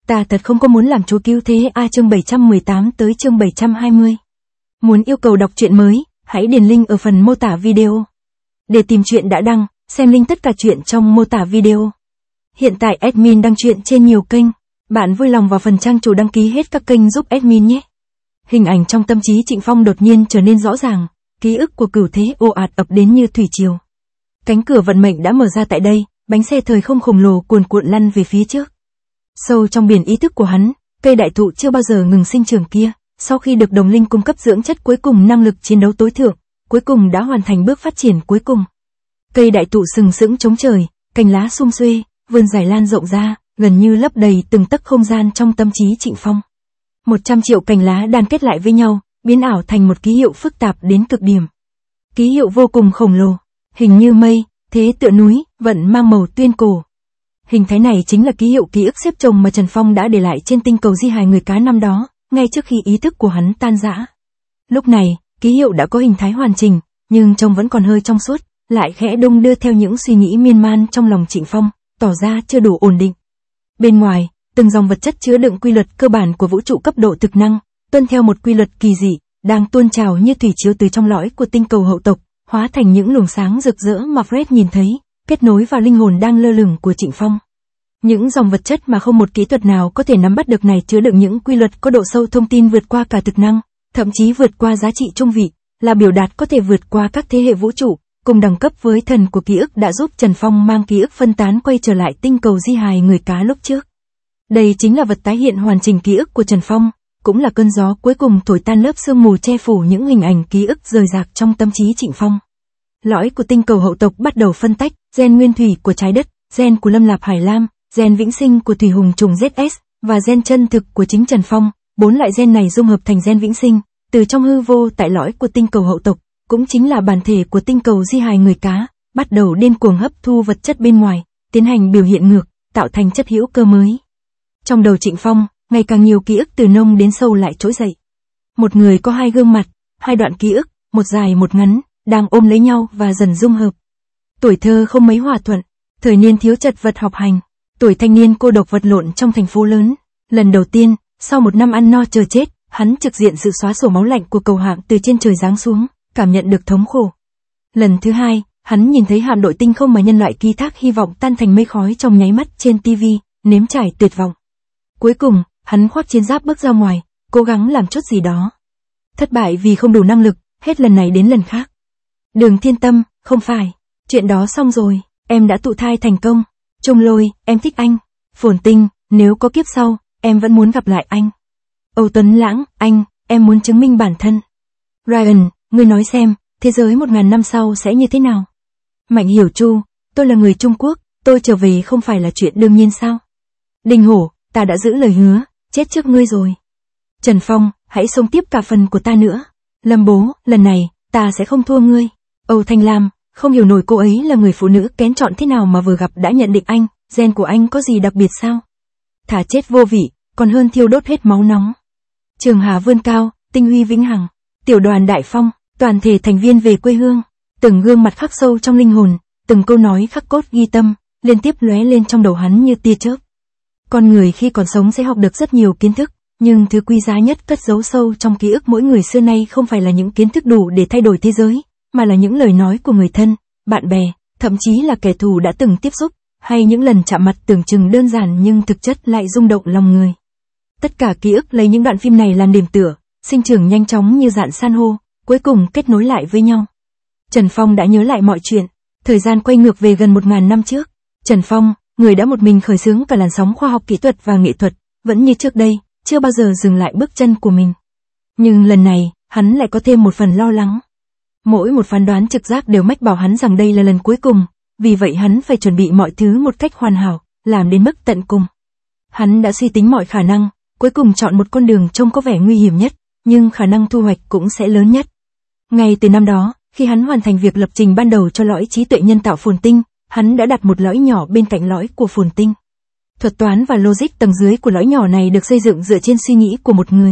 Ta thật không có muốn làm Chúa cứu thế chương 718 tới chương 720. Muốn yêu cầu đọc truyện mới, hãy điền link ở phần mô tả video. Để tìm truyện đã đăng, xem link tất cả truyện trong mô tả video. Hiện tại admin đăng truyện trên nhiều kênh, bạn vui lòng vào phần trang chủ đăng ký hết các kênh giúp admin nhé. Hình ảnh trong tâm trí Trịnh Phong đột nhiên trở nên rõ ràng, ký ức của cửu thế ồ ạt ập đến như thủy triều. Cánh cửa vận mệnh đã mở ra tại đây, bánh xe thời không khổng lồ cuồn cuộn lăn về phía trước. Sâu trong biển ý thức của hắn, cây đại thụ chưa bao giờ ngừng sinh trưởng kia, sau khi được đồng linh cung cấp dưỡng chất cuối cùng năng lực chiến đấu tối thượng, cuối cùng đã hoàn thành bước phát triển cuối cùng. Cây đại thụ sừng sững chống trời, cành lá sum xuê, vươn dài lan rộng ra, gần như lấp đầy từng tấc không gian trong tâm trí Trịnh Phong. 100 triệu cành lá đan kết lại với nhau, biến ảo thành một ký hiệu phức tạp đến cực điểm. Ký hiệu vô cùng khổng lồ, hình như mây, thế tựa núi, vận mang màu tuyên cổ. Hình thái này chính là ký hiệu ký ức xếp chồng mà Trần Phong đã để lại trên tinh cầu di hài người cá năm đó, ngay trước khi ý thức của hắn tan rã. Lúc này, ký hiệu đã có hình thái hoàn chỉnh, nhưng trông vẫn còn hơi trong suốt, lại khẽ đung đưa theo những suy nghĩ miên man trong lòng Trịnh Phong, tỏ ra chưa đủ ổn định. Bên ngoài, từng dòng vật chất chứa đựng quy luật cơ bản của vũ trụ cấp độ thực năng, tuân theo một quy luật kỳ dị, đang tuôn trào như thủy chiếu từ trong lõi của tinh cầu hậu tộc, hóa thành những luồng sáng rực rỡ mà Fred nhìn thấy, kết nối vào linh hồn đang lơ lửng của Trịnh Phong. Những dòng vật chất mà không một kỹ thuật nào có thể nắm bắt được này chứa đựng những quy luật có độ sâu thông tin vượt qua cả thực năng, thậm chí vượt qua giá trị trung vị, là biểu đạt có thể vượt qua các thế hệ vũ trụ, cùng đẳng cấp với thần của ký ức đã giúp Trần Phong mang ký ức phân tán quay trở lại tinh cầu di hài người cá lúc trước. Đây chính là vật tái hiện hoàn chỉnh ký ức của Trần Phong, cũng là cơn gió cuối cùng thổi tan lớp sương mù che phủ những hình ảnh ký ức rời rạc trong tâm trí Trịnh Phong. Lõi của tinh cầu hậu tộc bắt đầu phân tách, gen nguyên thủy của trái đất, gen của Lâm Lạp Hải Lam, gen vĩnh sinh của thủy hùng trùng ZS, và gen chân thực của chính Trần Phong. 4 loại gen này dung hợp thành gen vĩnh sinh, từ trong hư vô tại lõi của tinh cầu hậu tộc, cũng chính là bản thể của tinh cầu di hài người cá, bắt đầu điên cuồng hấp thu vật chất bên ngoài, tiến hành biểu hiện ngược, tạo thành chất hữu cơ mới. Trong đầu Trịnh Phong, ngày càng nhiều ký ức từ nông đến sâu lại trỗi dậy. Một người có hai gương mặt, hai đoạn ký ức, một dài một ngắn, đang ôm lấy nhau và dần dung hợp. Tuổi thơ không mấy hòa thuận, thời niên thiếu chật vật học hành, tuổi thanh niên cô độc vật lộn trong thành phố lớn. Lần đầu tiên, sau một năm ăn no chờ chết, hắn trực diện sự xóa sổ máu lạnh của cầu hạng từ trên trời giáng xuống, cảm nhận được thống khổ. Lần thứ hai, hắn nhìn thấy hạm đội tinh không mà nhân loại ký thác hy vọng tan thành mây khói trong nháy mắt trên TV, nếm trải tuyệt vọng. Cuối cùng, hắn khoác chiến giáp bước ra ngoài, cố gắng làm chút gì đó. Thất bại vì không đủ năng lực, hết lần này đến lần khác. Đường Thiên Tâm, không phải, chuyện đó xong rồi, em đã thụ thai thành công. Trung Lôi, em thích anh. Phồn Tinh, nếu có kiếp sau, em vẫn muốn gặp lại anh. Âu Tuấn Lãng, anh, em muốn chứng minh bản thân. Ryan, ngươi nói xem, thế giới 1000 năm sau sẽ như thế nào? Mạnh Hiểu Chu, tôi là người Trung Quốc, tôi trở về không phải là chuyện đương nhiên sao? Đinh Hổ, ta đã giữ lời hứa, chết trước ngươi rồi. Trần Phong, hãy sống tiếp cả phần của ta nữa. Lâm Bố, lần này, ta sẽ không thua ngươi. Âu Thanh Lam, không hiểu nổi cô ấy là người phụ nữ kén chọn thế nào mà vừa gặp đã nhận định anh, gen của anh có gì đặc biệt sao? Thả chết vô vị, còn hơn thiêu đốt hết máu nóng. Trường Hà vươn cao, tinh huy vĩnh hằng. Tiểu đoàn Đại Phong, toàn thể thành viên về quê hương. Từng gương mặt khắc sâu trong linh hồn, từng câu nói khắc cốt ghi tâm, liên tiếp lóe lên trong đầu hắn như tia chớp. Con người khi còn sống sẽ học được rất nhiều kiến thức, nhưng thứ quý giá nhất cất giấu sâu trong ký ức mỗi người xưa nay không phải là những kiến thức đủ để thay đổi thế giới, mà là những lời nói của người thân, bạn bè, thậm chí là kẻ thù đã từng tiếp xúc, hay những lần chạm mặt tưởng chừng đơn giản nhưng thực chất lại rung động lòng người. Tất cả ký ức lấy những đoạn phim này làm điểm tựa, sinh trưởng nhanh chóng như dạn san hô, cuối cùng kết nối lại với nhau. Trần Phong đã nhớ lại mọi chuyện, thời gian quay ngược về gần 1000 năm trước. Trần Phong, người đã một mình khởi xướng cả làn sóng khoa học kỹ thuật và nghệ thuật, vẫn như trước đây, chưa bao giờ dừng lại bước chân của mình. Nhưng lần này, hắn lại có thêm một phần lo lắng. Mỗi một phán đoán trực giác đều mách bảo hắn rằng đây là lần cuối cùng, vì vậy hắn phải chuẩn bị mọi thứ một cách hoàn hảo, làm đến mức tận cùng. Hắn đã suy tính mọi khả năng, cuối cùng chọn một con đường trông có vẻ nguy hiểm nhất, nhưng khả năng thu hoạch cũng sẽ lớn nhất. Ngay từ năm đó, khi hắn hoàn thành việc lập trình ban đầu cho lõi trí tuệ nhân tạo Phồn Tinh, hắn đã đặt một lõi nhỏ bên cạnh lõi của Phồn Tinh. Thuật toán và logic tầng dưới của lõi nhỏ này được xây dựng dựa trên suy nghĩ của một người.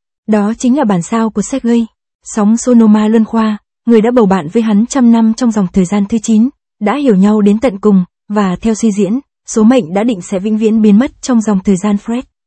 Đó chính là bản sao của Sergei, sóng Sonoma Luân Khoa, người đã bầu bạn với hắn 100 năm trong dòng thời gian thứ 9, đã hiểu nhau đến tận cùng, và theo suy diễn, số mệnh đã định sẽ vĩnh viễn biến mất trong dòng thời gian Fred.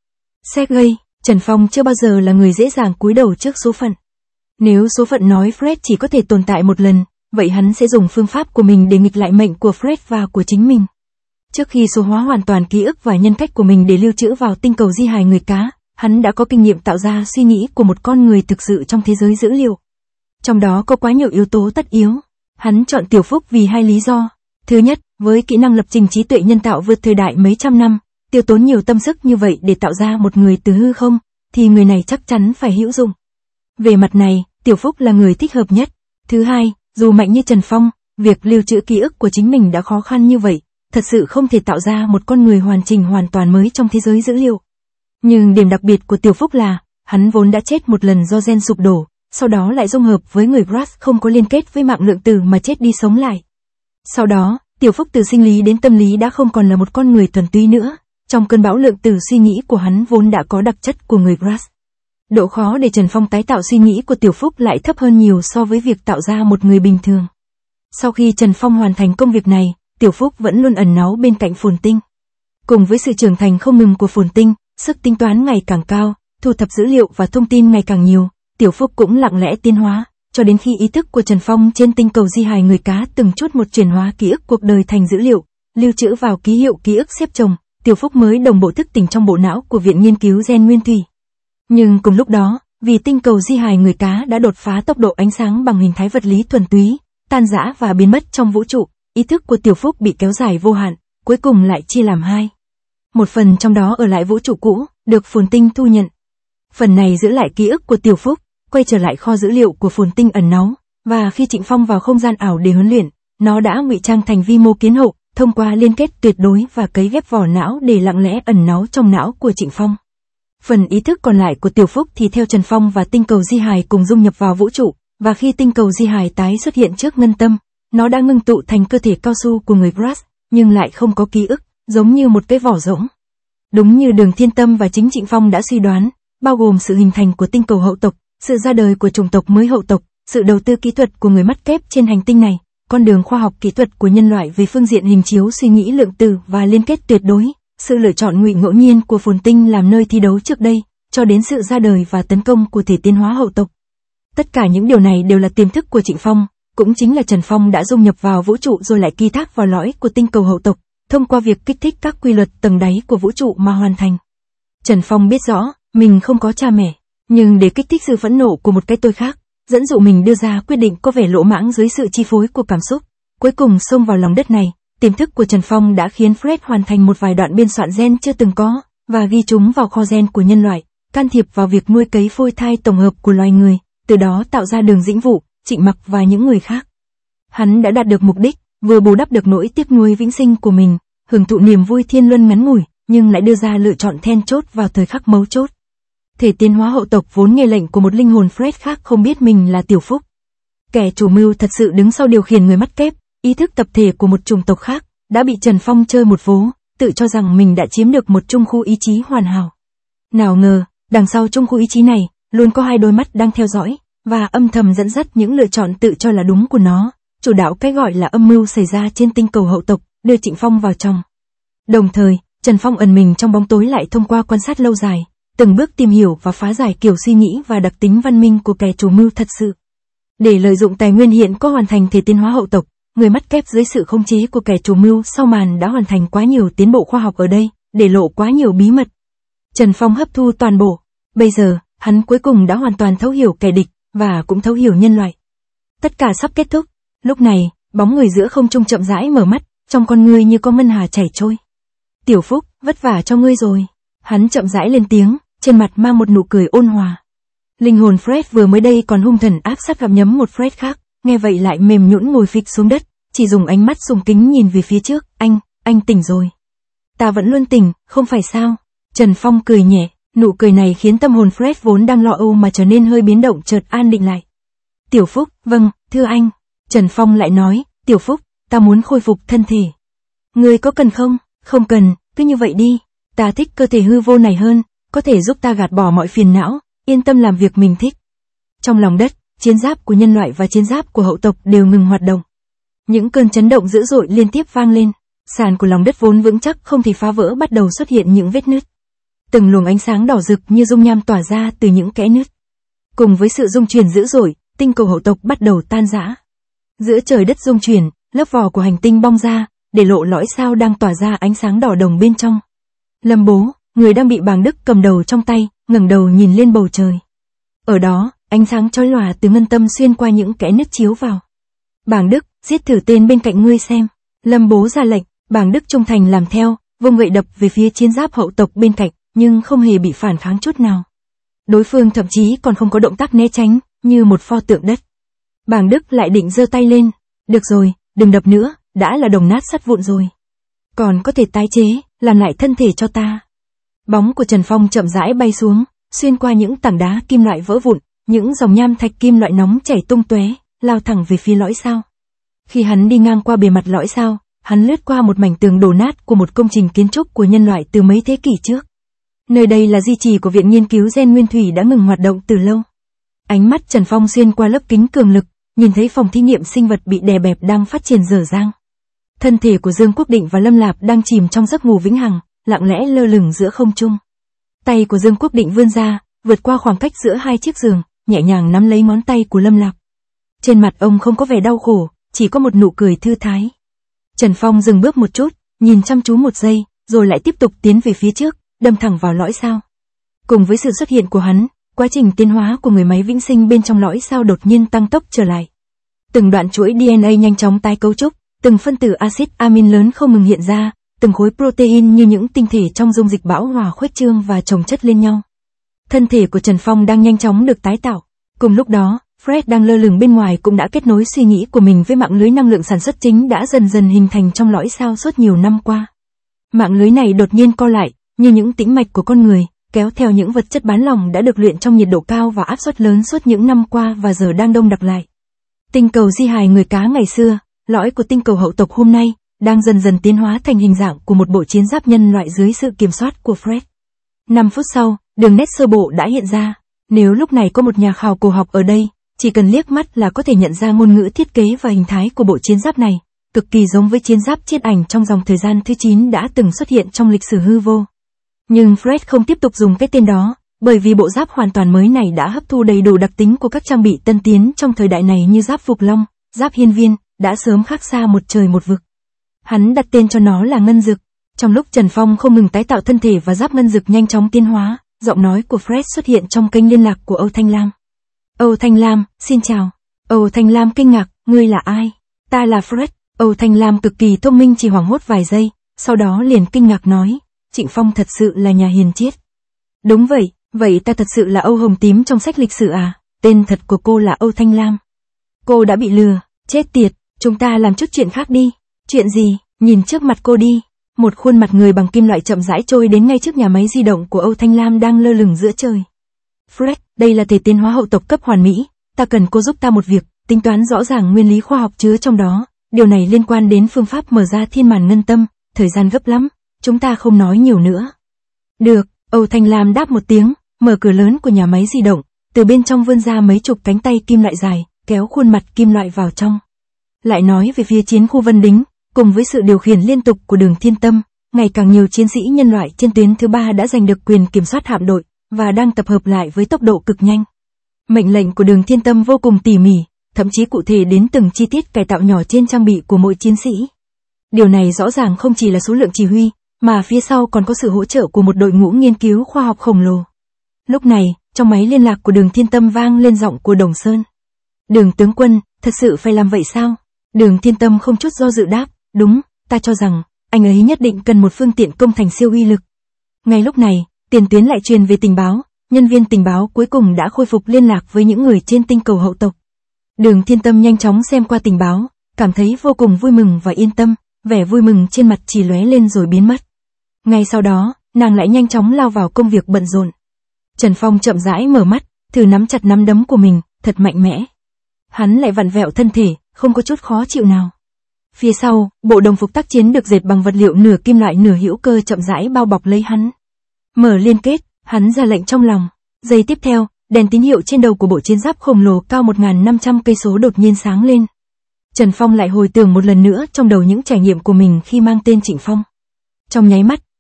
Sergei, Trần Phong chưa bao giờ là người dễ dàng cúi đầu trước số phận. Nếu số phận nói Fred chỉ có thể tồn tại một lần, vậy hắn sẽ dùng phương pháp của mình để nghịch lại mệnh của Fred và của chính mình. Trước khi số hóa hoàn toàn ký ức và nhân cách của mình để lưu trữ vào tinh cầu di hài người cá, hắn đã có kinh nghiệm tạo ra suy nghĩ của một con người thực sự trong thế giới dữ liệu. Trong đó có quá nhiều yếu tố tất yếu. Hắn chọn Tiểu Phúc vì hai lý do. Thứ nhất, với kỹ năng lập trình trí tuệ nhân tạo vượt thời đại mấy trăm năm, tiêu tốn nhiều tâm sức như vậy để tạo ra một người từ hư không, thì người này chắc chắn phải hữu dụng. Về mặt này, Tiểu Phúc là người thích hợp nhất. Thứ hai, dù mạnh như Trần Phong, việc lưu trữ ký ức của chính mình đã khó khăn như vậy, thật sự không thể tạo ra một con người hoàn chỉnh hoàn toàn mới trong thế giới dữ liệu. Nhưng điểm đặc biệt của Tiểu Phúc là, hắn vốn đã chết một lần do gen sụp đổ, sau đó lại dung hợp với người Brass không có liên kết với mạng lượng tử mà chết đi sống lại. Sau đó, Tiểu Phúc từ sinh lý đến tâm lý đã không còn là một con người thuần túy nữa, trong cơn bão lượng tử suy nghĩ của hắn vốn đã có đặc chất của người Brass. Độ khó để Trần Phong tái tạo suy nghĩ của Tiểu Phúc lại thấp hơn nhiều so với việc tạo ra một người bình thường. Sau khi Trần Phong hoàn thành công việc này, Tiểu Phúc vẫn luôn ẩn náu bên cạnh Phồn Tinh. Cùng với sự trưởng thành không ngừng của Phồn Tinh, sức tính toán ngày càng cao, thu thập dữ liệu và thông tin ngày càng nhiều, Tiểu Phúc cũng lặng lẽ tiến hóa, cho đến khi ý thức của Trần Phong trên tinh cầu di hài người cá từng chút một chuyển hóa ký ức cuộc đời thành dữ liệu, lưu trữ vào ký hiệu ký ức xếp chồng, Tiểu Phúc mới đồng bộ thức tỉnh trong bộ não của Viện Nghiên cứu Gen Nguyên Thủy. Nhưng cùng lúc đó, vì tinh cầu di hài người cá đã đột phá tốc độ ánh sáng bằng hình thái vật lý thuần túy, tan rã và biến mất trong vũ trụ, ý thức của Tiểu Phúc bị kéo dài vô hạn, cuối cùng lại chia làm hai. Một phần trong đó ở lại vũ trụ cũ, được Phồn Tinh thu nhận. Phần này giữ lại ký ức của Tiểu Phúc, quay trở lại kho dữ liệu của Phồn Tinh ẩn náu, và khi Trịnh Phong vào không gian ảo để huấn luyện, nó đã ngụy trang thành vi mô kiến hộ, thông qua liên kết tuyệt đối và cấy ghép vỏ não để lặng lẽ ẩn náu trong não của Trịnh Phong. Phần ý thức còn lại của Tiểu Phúc thì theo Trần Phong và tinh cầu di hài cùng dung nhập vào vũ trụ, và khi tinh cầu di hài tái xuất hiện trước ngân tâm, nó đã ngưng tụ thành cơ thể cao su của người Brass, nhưng lại không có ký ức, giống như một cái vỏ rỗng. Đúng như Đường Thiên Tâm và chính Trịnh Phong đã suy đoán, bao gồm sự hình thành của tinh cầu hậu tộc, sự ra đời của chủng tộc mới hậu tộc, sự đầu tư kỹ thuật của người mắt kép trên hành tinh này, con đường khoa học kỹ thuật của nhân loại về phương diện hình chiếu suy nghĩ lượng tử và liên kết tuyệt đối, sự lựa chọn ngụy ngẫu nhiên của Phồn Tinh làm nơi thi đấu trước đây, cho đến sự ra đời và tấn công của thể tiến hóa hậu tộc. Tất cả những điều này đều là tiềm thức của Trịnh Phong, cũng chính là Trần Phong đã dung nhập vào vũ trụ rồi lại ký thác vào lõi của tinh cầu hậu tộc, thông qua việc kích thích các quy luật tầng đáy của vũ trụ mà hoàn thành. Trần Phong biết rõ, mình không có cha mẹ, nhưng để kích thích sự phẫn nộ của một cái tôi khác, dẫn dụ mình đưa ra quyết định có vẻ lỗ mãng dưới sự chi phối của cảm xúc, cuối cùng xông vào lòng đất này, tiềm thức của Trần Phong đã khiến Fred hoàn thành một vài đoạn biên soạn gen chưa từng có, và ghi chúng vào kho gen của nhân loại, can thiệp vào việc nuôi cấy phôi thai tổng hợp của loài người, từ đó tạo ra Đường Dĩnh Vũ, Trịnh Mặc và những người khác. Hắn đã đạt được mục đích, vừa bù đắp được nỗi tiếc nuối vĩnh sinh của mình, hưởng thụ niềm vui thiên luân ngắn ngủi, nhưng lại đưa ra lựa chọn then chốt vào thời khắc mấu chốt. Thể tiến hóa hậu tộc vốn nghe lệnh của một linh hồn Fred khác không biết mình là Tiểu Phúc. Kẻ chủ mưu thật sự đứng sau điều khiển người mắt kép, ý thức tập thể của một chủng tộc khác, đã bị Trần Phong chơi một vố, tự cho rằng mình đã chiếm được một trung khu ý chí hoàn hảo. Nào ngờ, đằng sau trung khu ý chí này, luôn có hai đôi mắt đang theo dõi, và âm thầm dẫn dắt những lựa chọn tự cho là đúng của nó, chủ đạo cái gọi là âm mưu xảy ra trên tinh cầu hậu tộc, đưa Trịnh Phong vào trong. Đồng thời, Trần Phong ẩn mình trong bóng tối lại thông qua quan sát lâu dài, từng bước tìm hiểu và phá giải kiểu suy nghĩ và đặc tính văn minh của kẻ chủ mưu thật sự. Để lợi dụng tài nguyên hiện có hoàn thành thể tiến hóa hậu tộc, người mắt kép dưới sự khống chế của kẻ chủ mưu sau màn đã hoàn thành quá nhiều tiến bộ khoa học ở đây, để lộ quá nhiều bí mật. Trần Phong hấp thu toàn bộ. Bây giờ, hắn cuối cùng đã hoàn toàn thấu hiểu kẻ địch, và cũng thấu hiểu nhân loại. Tất cả sắp kết thúc. Lúc này, bóng người giữa không trung chậm rãi mở mắt, trong con ngươi như có ngân hà chảy trôi. Tiểu Phúc, vất vả cho ngươi rồi. Hắn chậm rãi lên tiếng, trên mặt mang một nụ cười ôn hòa. Linh hồn Fred vừa mới đây còn hung thần ác sát gặm nhấm một Fred khác, nghe vậy lại mềm nhũn ngồi phịch xuống đất, chỉ dùng ánh mắt sùng kính nhìn về phía trước. Anh tỉnh rồi. Ta vẫn luôn tỉnh, không phải sao? Trần Phong cười nhẹ, nụ cười này khiến tâm hồn Fred vốn đang lo âu mà trở nên hơi biến động chợt an định lại. Tiểu Phúc, vâng, thưa anh. Trần Phong lại nói, Tiểu Phúc, ta muốn khôi phục thân thể. Ngươi có cần không? Không cần, cứ như vậy đi. Ta thích cơ thể hư vô này hơn, có thể giúp ta gạt bỏ mọi phiền não, yên tâm làm việc mình thích. Trong lòng đất, chiến giáp của nhân loại và chiến giáp của hậu tộc đều ngừng hoạt động. Những cơn chấn động dữ dội liên tiếp vang lên, sàn của lòng đất vốn vững chắc không thể phá vỡ bắt đầu xuất hiện những vết nứt. từng luồng ánh sáng đỏ rực như dung nham tỏa ra từ những kẽ nứt. Cùng với sự rung chuyển dữ dội, tinh cầu hậu tộc bắt đầu tan rã. Giữa trời đất rung chuyển, lớp vỏ của hành tinh bong ra, để lộ lõi sao đang tỏa ra ánh sáng đỏ đồng bên trong. Lâm Bố, người đang bị Bàng Đức cầm đầu trong tay, ngẩng đầu nhìn lên bầu trời. Ở đó, ánh sáng chói lòa từ ngân tâm xuyên qua những kẽ nứt chiếu vào. Bàng Đức, giết thử tên bên cạnh ngươi xem. Lâm Bố ra lệnh, Bàng Đức trung thành làm theo, vung gậy đập về phía chiến giáp hậu tộc bên cạnh, nhưng không hề bị phản kháng chút nào. Đối phương thậm chí còn không có động tác né tránh, như một pho tượng đất. Bàng Đức lại định giơ tay lên. Được rồi, đừng đập nữa, đã là đồng nát sắt vụn rồi. Còn có thể tái chế, làm lại thân thể cho ta. Bóng của Trần Phong chậm rãi bay xuống, xuyên qua những tảng đá kim loại vỡ vụn, những dòng nham thạch kim loại nóng chảy tung tóe, lao thẳng về phía lõi sao. Khi hắn đi ngang qua bề mặt lõi sao, hắn lướt qua một mảnh tường đổ nát của một công trình kiến trúc của nhân loại từ mấy thế kỷ trước. Nơi đây là di trì của Viện Nghiên cứu Gen Nguyên Thủy đã ngừng hoạt động từ lâu. Ánh mắt Trần Phong xuyên qua lớp kính cường lực, nhìn thấy phòng thí nghiệm sinh vật bị đè bẹp đang phát triển dở dang. Thân thể của Dương Quốc Định và Lâm Lạp đang chìm trong giấc ngủ vĩnh hằng, lặng lẽ lơ lửng giữa không trung. Tay của Dương Quốc Định vươn ra, vượt qua khoảng cách giữa hai chiếc giường, nhẹ nhàng nắm lấy ngón tay của Lâm Lạp. Trên mặt ông không có vẻ đau khổ, chỉ có một nụ cười thư thái. Trần Phong dừng bước một chút, nhìn chăm chú một giây, rồi lại tiếp tục tiến về phía trước, đâm thẳng vào lõi sao. Cùng với sự xuất hiện của hắn, quá trình tiến hóa của người máy vĩnh sinh bên trong lõi sao đột nhiên tăng tốc trở lại. Từng đoạn chuỗi DNA nhanh chóng tái cấu trúc, từng phân tử axit amin lớn không ngừng hiện ra, từng khối protein như những tinh thể trong dung dịch bão hòa khuếch trương và chồng chất lên nhau. Thân thể của Trần Phong đang nhanh chóng được tái tạo. Cùng lúc đó, Fred đang lơ lửng bên ngoài cũng đã kết nối suy nghĩ của mình với mạng lưới năng lượng sản xuất chính đã dần dần hình thành trong lõi sao suốt nhiều năm qua. Mạng lưới này đột nhiên co lại, như những tĩnh mạch của con người, kéo theo những vật chất bán lỏng đã được luyện trong nhiệt độ cao và áp suất lớn suốt những năm qua và giờ đang đông đặc lại. Tinh cầu di hài người cá ngày xưa, lõi của tinh cầu hậu tộc hôm nay, đang dần dần tiến hóa thành hình dạng của một bộ chiến giáp nhân loại dưới sự kiểm soát của Fred. 5 phút sau, đường nét sơ bộ đã hiện ra. Nếu lúc này có một nhà khảo cổ học ở đây, chỉ cần liếc mắt là có thể nhận ra ngôn ngữ thiết kế và hình thái của bộ chiến giáp này, cực kỳ giống với chiến giáp chiết ảnh trong dòng thời gian thứ 9 đã từng xuất hiện trong lịch sử hư vô. Nhưng Fred không tiếp tục dùng cái tên đó, bởi vì bộ giáp hoàn toàn mới này đã hấp thu đầy đủ đặc tính của các trang bị tân tiến trong thời đại này như giáp Phục Long, giáp Hiên Viên, đã sớm khác xa một trời một vực. Hắn đặt tên cho nó là Ngân Dực. Trong lúc Trần Phong không ngừng tái tạo thân thể và giáp Ngân Dực nhanh chóng tiến hóa, giọng nói của Fred xuất hiện trong kênh liên lạc của Âu Thanh Lam. Âu Thanh Lam, xin chào. Âu Thanh Lam kinh ngạc, ngươi là ai? Ta là Fred. Âu Thanh Lam cực kỳ thông minh chỉ hoảng hốt vài giây, sau đó liền kinh ngạc nói, Trịnh Phong thật sự là nhà hiền triết. Đúng vậy, vậy ta thật sự là Âu Hồng Tím trong sách lịch sử à? Tên thật của cô là Âu Thanh Lam. Cô đã bị lừa, chết tiệt, chúng ta làm chút chuyện khác đi. Chuyện gì? Nhìn trước mặt cô đi. Một khuôn mặt người bằng kim loại chậm rãi trôi đến ngay trước nhà máy di động của Âu Thanh Lam đang lơ lửng giữa trời. Fred, đây là thể tiến hóa hậu tộc cấp hoàn mỹ, ta cần cô giúp ta một việc, tính toán rõ ràng nguyên lý khoa học chứa trong đó, điều này liên quan đến phương pháp mở ra thiên màn ngân tâm, thời gian gấp lắm, chúng ta không nói nhiều nữa. Được, Âu Thanh Lam đáp một tiếng, mở cửa lớn của nhà máy di động, từ bên trong vươn ra mấy chục cánh tay kim loại dài, kéo khuôn mặt kim loại vào trong. Lại nói về phía chiến khu Vân Đính, cùng với sự điều khiển liên tục của Đường Thiên Tâm, ngày càng nhiều chiến sĩ nhân loại trên tuyến thứ 3 đã giành được quyền kiểm soát hạm đội, và đang tập hợp lại với tốc độ cực nhanh. Mệnh lệnh của Đường Thiên Tâm vô cùng tỉ mỉ, thậm chí cụ thể đến từng chi tiết cải tạo nhỏ trên trang bị của mỗi chiến sĩ. Điều này rõ ràng không chỉ là số lượng chỉ huy, mà phía sau còn có sự hỗ trợ của một đội ngũ nghiên cứu khoa học khổng lồ. Lúc này, trong máy liên lạc của Đường Thiên Tâm vang lên giọng của Đồng Sơn. Đường tướng quân, thật sự phải làm vậy sao? Đường Thiên Tâm không chút do dự đáp, đúng, ta cho rằng, anh ấy nhất định cần một phương tiện công thành siêu uy lực. Ngay lúc này, tiền tuyến lại truyền về tình báo, nhân viên tình báo cuối cùng đã khôi phục liên lạc với những người trên tinh cầu hậu tộc. Đường Thiên Tâm nhanh chóng xem qua tình báo, cảm thấy vô cùng vui mừng và yên tâm, vẻ vui mừng trên mặt chỉ lóe lên rồi biến mất. Ngay sau đó, nàng lại nhanh chóng lao vào công việc bận rộn. Trần Phong chậm rãi mở mắt, thử nắm chặt nắm đấm của mình, thật mạnh mẽ. Hắn lại vặn vẹo thân thể, không có chút khó chịu nào. Phía sau, bộ đồng phục tác chiến được dệt bằng vật liệu nửa kim loại nửa hữu cơ chậm rãi bao bọc lấy hắn. Mở liên kết, hắn ra lệnh trong lòng. Giây tiếp theo, đèn tín hiệu trên đầu của bộ chiến giáp khổng lồ cao 1.500 cây số đột nhiên sáng lên. Trần Phong lại hồi tưởng một lần nữa trong đầu những trải nghiệm của mình khi mang tên Trịnh Phong. Trong nháy mắt,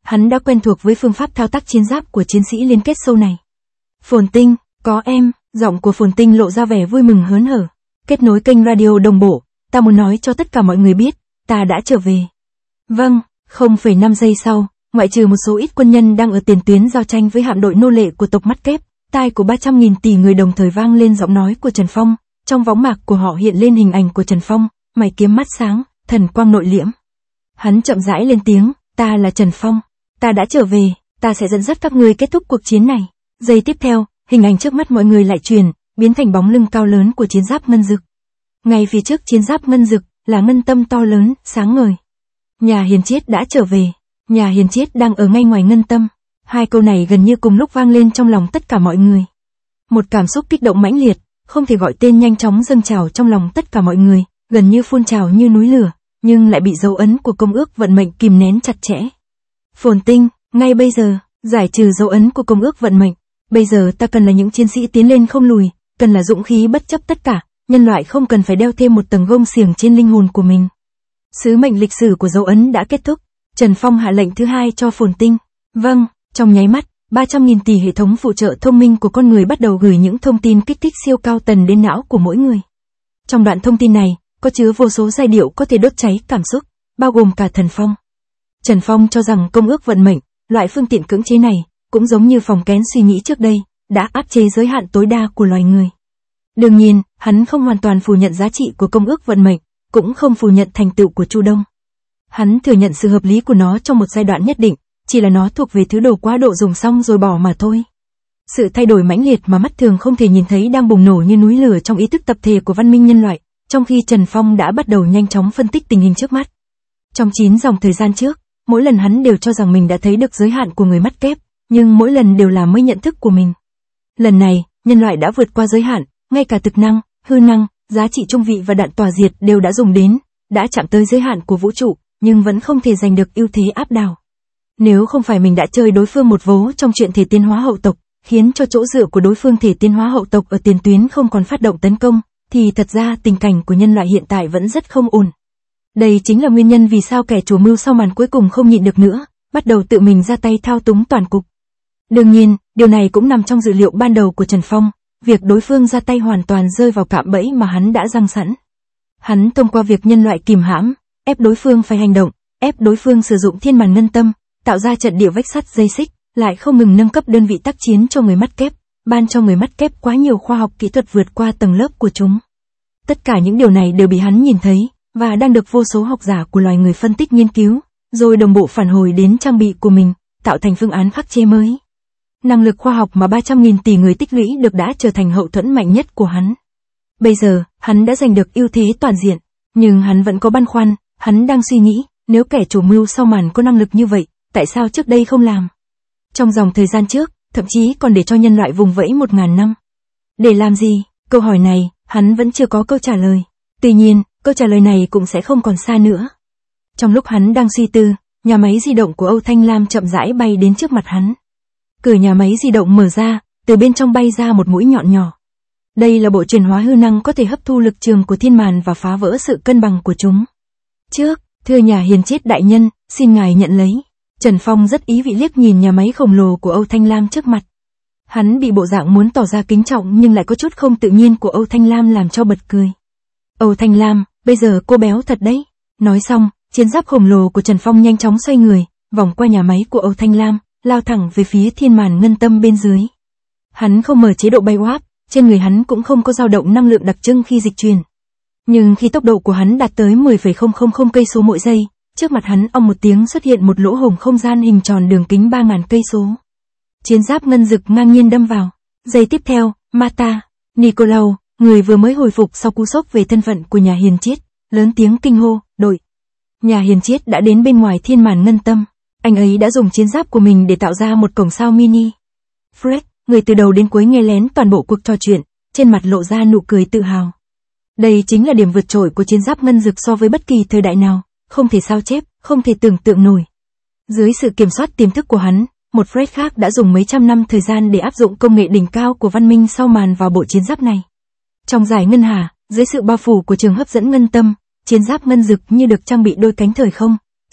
hắn đã quen thuộc với phương pháp thao tác chiến giáp của chiến sĩ liên kết sâu này. Phồn Tinh, có em, giọng của Phồn Tinh lộ ra vẻ vui mừng hớn hở. Kết nối kênh radio đồng bộ, ta muốn nói cho tất cả mọi người biết, ta đã trở về. Vâng, 0,5 giây sau, ngoại trừ một số ít quân nhân đang ở tiền tuyến giao tranh với hạm đội nô lệ của tộc mắt kép, tai của 300.000 tỷ người đồng thời vang lên giọng nói của Trần Phong, trong võng mạc của họ hiện lên hình ảnh của Trần Phong, mày kiếm mắt sáng, thần quang nội liễm. Hắn chậm rãi lên tiếng, ta là Trần Phong, ta đã trở về, ta sẽ dẫn dắt các ngươi kết thúc cuộc chiến này. Giây tiếp theo, hình ảnh trước mắt mọi người lại chuyển, biến thành bóng lưng cao lớn của chiến giáp ngân dực. Ngay phía trước chiến giáp ngân dực, là ngân tâm to lớn, sáng ngời. Nhà hiền triết đã trở về, nhà hiền triết đang ở ngay ngoài ngân tâm. Hai câu này gần như cùng lúc vang lên trong lòng tất cả mọi người. Một cảm xúc kích động mãnh liệt, không thể gọi tên nhanh chóng dâng trào trong lòng tất cả mọi người, gần như phun trào như núi lửa, nhưng lại bị dấu ấn của công ước vận mệnh kìm nén chặt chẽ. Phồn Tinh, ngay bây giờ, giải trừ dấu ấn của công ước vận mệnh. Bây giờ ta cần là những chiến sĩ tiến lên không lùi, cần là dũng khí bất chấp tất cả, nhân loại không cần phải đeo thêm một tầng gông xiềng trên linh hồn của mình. Sứ mệnh lịch sử của dấu ấn đã kết thúc, Trần Phong hạ lệnh thứ hai cho Phồn Tinh. Vâng, trong nháy mắt, 300.000 tỷ hệ thống phụ trợ thông minh của con người bắt đầu gửi những thông tin kích thích siêu cao tần đến não của mỗi người. Trong đoạn thông tin này, có chứa vô số giai điệu có thể đốt cháy cảm xúc, bao gồm cả thần phong. Trần Phong cho rằng công ước vận mệnh, loại phương tiện cưỡng chế này, cũng giống như phòng kén suy nghĩ trước đây, đã áp chế giới hạn tối đa của loài người. Đương nhiên, hắn không hoàn toàn phủ nhận giá trị của công ước vận mệnh, cũng không phủ nhận thành tựu của Chu Đông. Hắn thừa nhận sự hợp lý của nó trong một giai đoạn nhất định, chỉ là nó thuộc về thứ đồ quá độ dùng xong rồi bỏ mà thôi. Sự thay đổi mãnh liệt mà mắt thường không thể nhìn thấy đang bùng nổ như núi lửa trong ý thức tập thể của văn minh nhân loại, trong khi Trần Phong đã bắt đầu nhanh chóng phân tích tình hình trước mắt. Trong 9 dòng thời gian trước, mỗi lần hắn đều cho rằng mình đã thấy được giới hạn của người mắt kép, nhưng mỗi lần đều là mới nhận thức của mình. Lần này, nhân loại đã vượt qua giới hạn, ngay cả thực năng, hư năng, giá trị trung vị và đạn tỏa diệt đều đã dùng đến, đã chạm tới giới hạn của vũ trụ, nhưng vẫn không thể giành được ưu thế áp đảo. Nếu không phải mình đã chơi đối phương một vố trong chuyện thể tiến hóa hậu tộc, khiến cho chỗ dựa của đối phương thể tiến hóa hậu tộc ở tiền tuyến không còn phát động tấn công, thì thật ra tình cảnh của nhân loại hiện tại vẫn rất không ổn. Đây chính là nguyên nhân vì sao kẻ chủ mưu sau màn cuối cùng không nhịn được nữa, bắt đầu tự mình ra tay thao túng toàn cục. Đương nhiên, điều này cũng nằm trong dự liệu ban đầu của Trần Phong, việc đối phương ra tay hoàn toàn rơi vào cạm bẫy mà hắn đã giăng sẵn. Hắn thông qua việc nhân loại kìm hãm, ép đối phương phải hành động, ép đối phương sử dụng thiên màn ngân tâm, tạo ra trận địa vách sắt dây xích, lại không ngừng nâng cấp đơn vị tác chiến cho người mắt kép, ban cho người mắt kép quá nhiều khoa học kỹ thuật vượt qua tầng lớp của chúng. Tất cả những điều này đều bị hắn nhìn thấy, và đang được vô số học giả của loài người phân tích nghiên cứu, rồi đồng bộ phản hồi đến trang bị của mình, tạo thành phương án khắc chế mới. Năng lực khoa học mà 300.000 tỷ người tích lũy được đã trở thành hậu thuẫn mạnh nhất của hắn. Bây giờ, hắn đã giành được ưu thế toàn diện, nhưng hắn vẫn có băn khoăn, hắn đang suy nghĩ, nếu kẻ chủ mưu sau màn có năng lực như vậy, tại sao trước đây không làm? Trong dòng thời gian trước, thậm chí còn để cho nhân loại vùng vẫy 1000 năm. Để làm gì? Câu hỏi này, hắn vẫn chưa có câu trả lời. Tuy nhiên, câu trả lời này cũng sẽ không còn xa nữa. Trong lúc hắn đang suy tư, nhà máy di động của Âu Thanh Lam chậm rãi bay đến trước mặt hắn. Cửa nhà máy di động mở ra, từ bên trong bay ra một mũi nhọn nhỏ. Đây là bộ truyền hóa hư năng có thể hấp thu lực trường của thiên màn và phá vỡ sự cân bằng của chúng. Trước, thưa nhà hiền triết đại nhân, xin ngài nhận lấy. Trần Phong rất ý vị liếc nhìn nhà máy khổng lồ của Âu Thanh Lam trước mặt. Hắn bị bộ dạng muốn tỏ ra kính trọng nhưng lại có chút không tự nhiên của Âu Thanh Lam làm cho bật cười. Âu Thanh Lam, bây giờ cô béo thật đấy. Nói xong, chiến giáp khổng lồ của Trần Phong nhanh chóng xoay người, vòng qua nhà máy của Âu Thanh Lam, lao thẳng về phía thiên màn ngân tâm bên dưới. Hắn không mở chế độ bay warp, trên người hắn cũng không có dao động năng lượng đặc trưng khi dịch chuyển. Nhưng khi tốc độ của hắn đạt tới 10,000 cây số mỗi giây, trước mặt hắn ong một tiếng xuất hiện một lỗ hổng không gian hình tròn đường kính 3000 cây số. Chiến giáp ngân dực ngang nhiên đâm vào. Giây tiếp theo, Mata, Nicolau, người vừa mới hồi phục sau cú sốc về thân phận của nhà hiền triết, lớn tiếng kinh hô, đội. Nhà hiền triết đã đến bên ngoài thiên màn ngân tâm. Anh ấy đã dùng chiến giáp của mình để tạo ra một cổng sao mini. Fred, người từ đầu đến cuối nghe lén toàn bộ cuộc trò chuyện, trên mặt lộ ra nụ cười tự hào. Đây chính là điểm vượt trội của chiến giáp ngân dực so với bất kỳ thời đại nào, không thể sao chép, không thể tưởng tượng nổi. Dưới sự kiểm soát tiềm thức của hắn, một Fred khác đã dùng mấy trăm năm thời gian để áp dụng công nghệ đỉnh cao của văn minh sau màn vào bộ chiến giáp này. Trong giải ngân hà, dưới sự bao phủ của trường hấp dẫn ngân tâm, chiến giáp ngân dực như được trang bị đôi cánh thời không,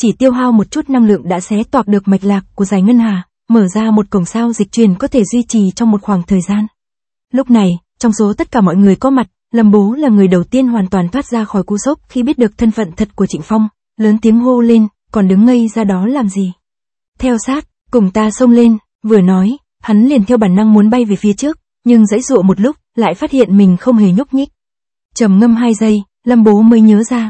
chỉ tiêu hao một chút năng lượng đã xé toạc được mạch lạc của dải ngân hà, mở ra một cổng sao dịch truyền có thể duy trì trong một khoảng thời gian. Lúc này, trong số tất cả mọi người có mặt, Lâm Bố là người đầu tiên hoàn toàn thoát ra khỏi cú sốc khi biết được thân phận thật của Trịnh Phong, lớn tiếng hô lên, còn đứng ngây ra đó làm gì? Theo sát, cùng ta xông lên, vừa nói, hắn liền theo bản năng muốn bay về phía trước, nhưng giãy giụa một lúc, lại phát hiện mình không hề nhúc nhích. Trầm ngâm 2 giây, Lâm Bố mới nhớ ra,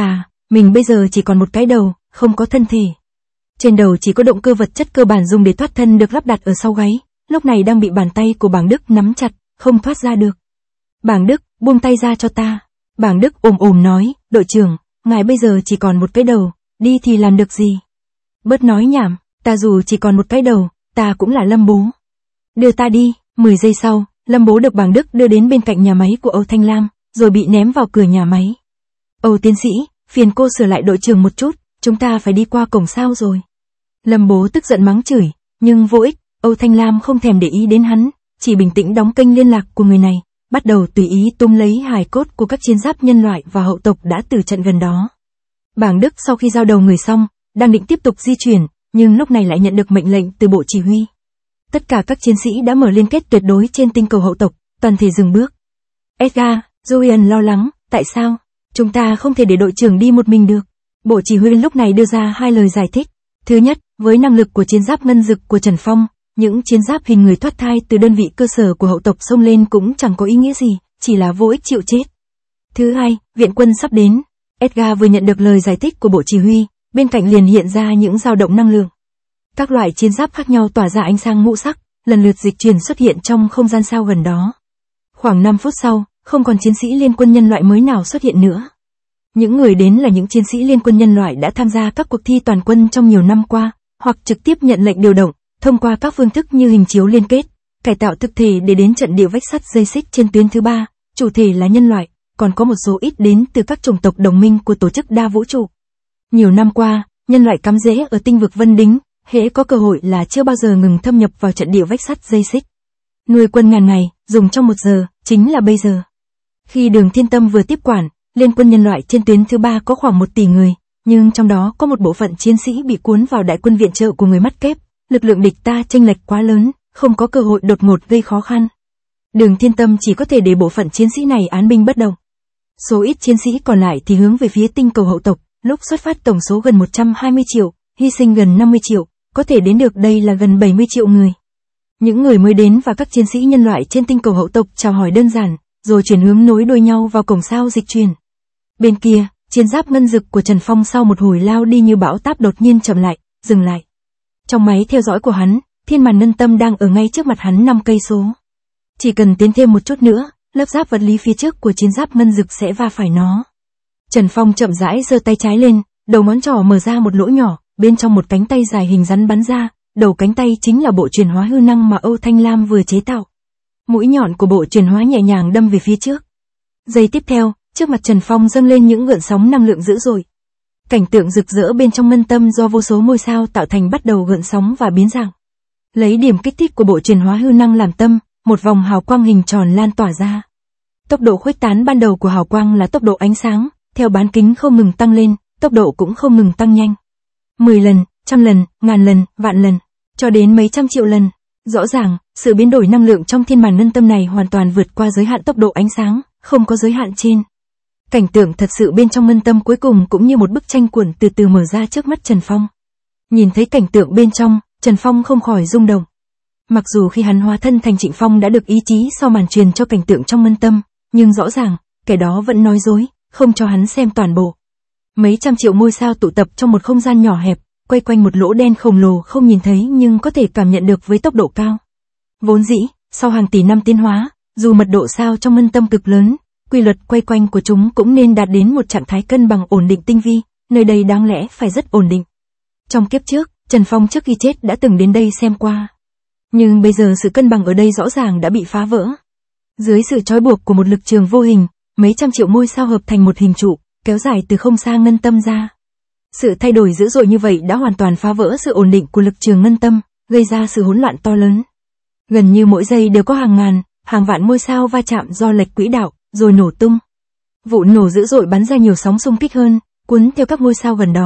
mình bây giờ chỉ còn một cái đầu, không có thân thể. Trên đầu chỉ có động cơ vật chất cơ bản dùng để thoát thân được lắp đặt ở sau gáy, lúc này đang bị bàn tay của Bảng Đức nắm chặt, không thoát ra được. Bảng Đức, buông tay ra cho ta. Bảng Đức ồm nói, đội trưởng, ngài bây giờ chỉ còn một cái đầu, đi thì làm được gì? Bớt nói nhảm, ta dù chỉ còn một cái đầu, ta cũng là Lâm Bố. Đưa ta đi. 10 giây sau, Lâm Bố được Bảng Đức đưa đến bên cạnh nhà máy của Âu Thanh Lam, rồi bị ném vào cửa nhà máy. Âu tiến sĩ, phiền cô sửa lại đội trưởng một chút, chúng ta phải đi qua cổng sao rồi. Lâm Bố tức giận mắng chửi, nhưng vô ích, Âu Thanh Lam không thèm để ý đến hắn, chỉ bình tĩnh đóng kênh liên lạc của người này, bắt đầu tùy ý túm lấy hài cốt của các chiến giáp nhân loại và hậu tộc đã tử trận gần đó. Bảng Đức sau khi giao đầu người xong, đang định tiếp tục di chuyển, nhưng lúc này lại nhận được mệnh lệnh từ bộ chỉ huy. Tất cả các chiến sĩ đã mở liên kết tuyệt đối trên tinh cầu hậu tộc, toàn thể dừng bước. Edgar, Julian lo lắng, tại sao? Chúng ta không thể để đội trưởng đi một mình được. Bộ chỉ huy lúc này đưa ra 2 lời giải thích. Thứ nhất, với năng lực của chiến giáp ngân dực của Trần Phong, những chiến giáp hình người thoát thai từ đơn vị cơ sở của hậu tộc xông lên cũng chẳng có ý nghĩa gì, chỉ là vô ích chịu chết. Thứ hai, viện quân sắp đến. Edgar vừa nhận được lời giải thích của bộ chỉ huy, bên cạnh liền hiện ra những dao động năng lượng. Các loại chiến giáp khác nhau tỏa ra ánh sáng ngũ sắc, lần lượt dịch chuyển xuất hiện trong không gian sao gần đó. Khoảng 5 phút sau, không còn chiến sĩ liên quân nhân loại mới nào xuất hiện nữa. Những người đến là những chiến sĩ liên quân nhân loại đã tham gia các cuộc thi toàn quân trong nhiều năm qua, hoặc trực tiếp nhận lệnh điều động, thông qua các phương thức như hình chiếu liên kết, cải tạo thực thể để đến trận địa vách sắt dây xích trên tuyến thứ 3, chủ thể là nhân loại, còn có một số ít đến từ các chủng tộc đồng minh của tổ chức đa vũ trụ. Nhiều năm qua, nhân loại cắm rễ ở tinh vực Vân Đính, hễ có cơ hội là chưa bao giờ ngừng thâm nhập vào trận địa vách sắt dây xích. Nuôi quân ngàn ngày, dùng trong 1 giờ, chính là bây giờ. Khi Đường Thiên Tâm vừa tiếp quản, liên quân nhân loại trên tuyến thứ 3 có khoảng 1 tỷ người, nhưng trong đó có một bộ phận chiến sĩ bị cuốn vào đại quân viện trợ của người mắt kép, lực lượng địch ta chênh lệch quá lớn, không có cơ hội đột ngột gây khó khăn. Đường Thiên Tâm chỉ có thể để bộ phận chiến sĩ này án binh bất động. Số ít chiến sĩ còn lại thì hướng về phía tinh cầu hậu tộc, lúc xuất phát tổng số gần 120 triệu, hy sinh gần 50 triệu, có thể đến được đây là gần 70 triệu người. Những người mới đến và các chiến sĩ nhân loại trên tinh cầu hậu tộc chào hỏi đơn giản, rồi chuyển hướng nối đuôi nhau vào cổng sao dịch truyền. Bên kia, chiến giáp ngân dực của Trần Phong sau một hồi lao đi như bão táp đột nhiên chậm lại, dừng lại. Trong máy theo dõi của hắn, thiên màn ngân tâm đang ở ngay trước mặt hắn 5 cây số. Chỉ cần tiến thêm một chút nữa, lớp giáp vật lý phía trước của chiến giáp ngân dực sẽ va phải nó. Trần Phong chậm rãi giơ tay trái lên, đầu ngón trỏ mở ra một lỗ nhỏ, bên trong một cánh tay dài hình rắn bắn ra, đầu cánh tay chính là bộ chuyển hóa hư năng mà Âu Thanh Lam vừa chế tạo. Mũi nhọn của bộ chuyển hóa nhẹ nhàng đâm về phía trước. Giây tiếp theo, trước mặt Trần Phong dâng lên những gợn sóng năng lượng dữ dội. Cảnh tượng rực rỡ bên trong ngân tâm do vô số ngôi sao tạo thành bắt đầu gợn sóng và biến dạng. Lấy điểm kích thích của bộ chuyển hóa hư năng làm tâm, một vòng hào quang hình tròn lan tỏa ra. Tốc độ khuếch tán ban đầu của hào quang là tốc độ ánh sáng, theo bán kính không ngừng tăng lên, tốc độ cũng không ngừng tăng nhanh. 10 lần, 100 lần, 1000 lần, vạn lần, cho đến mấy trăm triệu lần. Rõ ràng, sự biến đổi năng lượng trong thiên màn ngân tâm này hoàn toàn vượt qua giới hạn tốc độ ánh sáng, không có giới hạn trên. Cảnh tượng thật sự bên trong ngân tâm cuối cùng cũng như một bức tranh cuộn từ từ mở ra trước mắt Trần Phong. Nhìn thấy cảnh tượng bên trong, Trần Phong không khỏi rung động. Mặc dù khi hắn hóa thân thành Trịnh Phong đã được ý chí sau màn truyền cho cảnh tượng trong ngân tâm, nhưng rõ ràng, kẻ đó vẫn nói dối, không cho hắn xem toàn bộ. Mấy trăm triệu ngôi sao tụ tập trong một không gian nhỏ hẹp, quay quanh một lỗ đen khổng lồ không nhìn thấy nhưng có thể cảm nhận được với tốc độ cao. Vốn dĩ, sau hàng tỷ năm tiến hóa, dù mật độ sao trong ngân tâm cực lớn, quy luật quay quanh của chúng cũng nên đạt đến một trạng thái cân bằng ổn định tinh vi, nơi đây đáng lẽ phải rất ổn định. Trong kiếp trước, Trần Phong trước khi chết đã từng đến đây xem qua. Nhưng bây giờ sự cân bằng ở đây rõ ràng đã bị phá vỡ. Dưới sự trói buộc của một lực trường vô hình, mấy trăm triệu ngôi sao hợp thành một hình trụ, kéo dài từ không xa ngân tâm ra. Sự thay đổi dữ dội như vậy đã hoàn toàn phá vỡ sự ổn định của lực trường ngân tâm, gây ra sự hỗn loạn to lớn. Gần như mỗi giây đều có hàng ngàn, hàng vạn ngôi sao va chạm do lệch quỹ đạo, rồi nổ tung. Vụ nổ dữ dội bắn ra nhiều sóng xung kích hơn, cuốn theo các ngôi sao gần đó,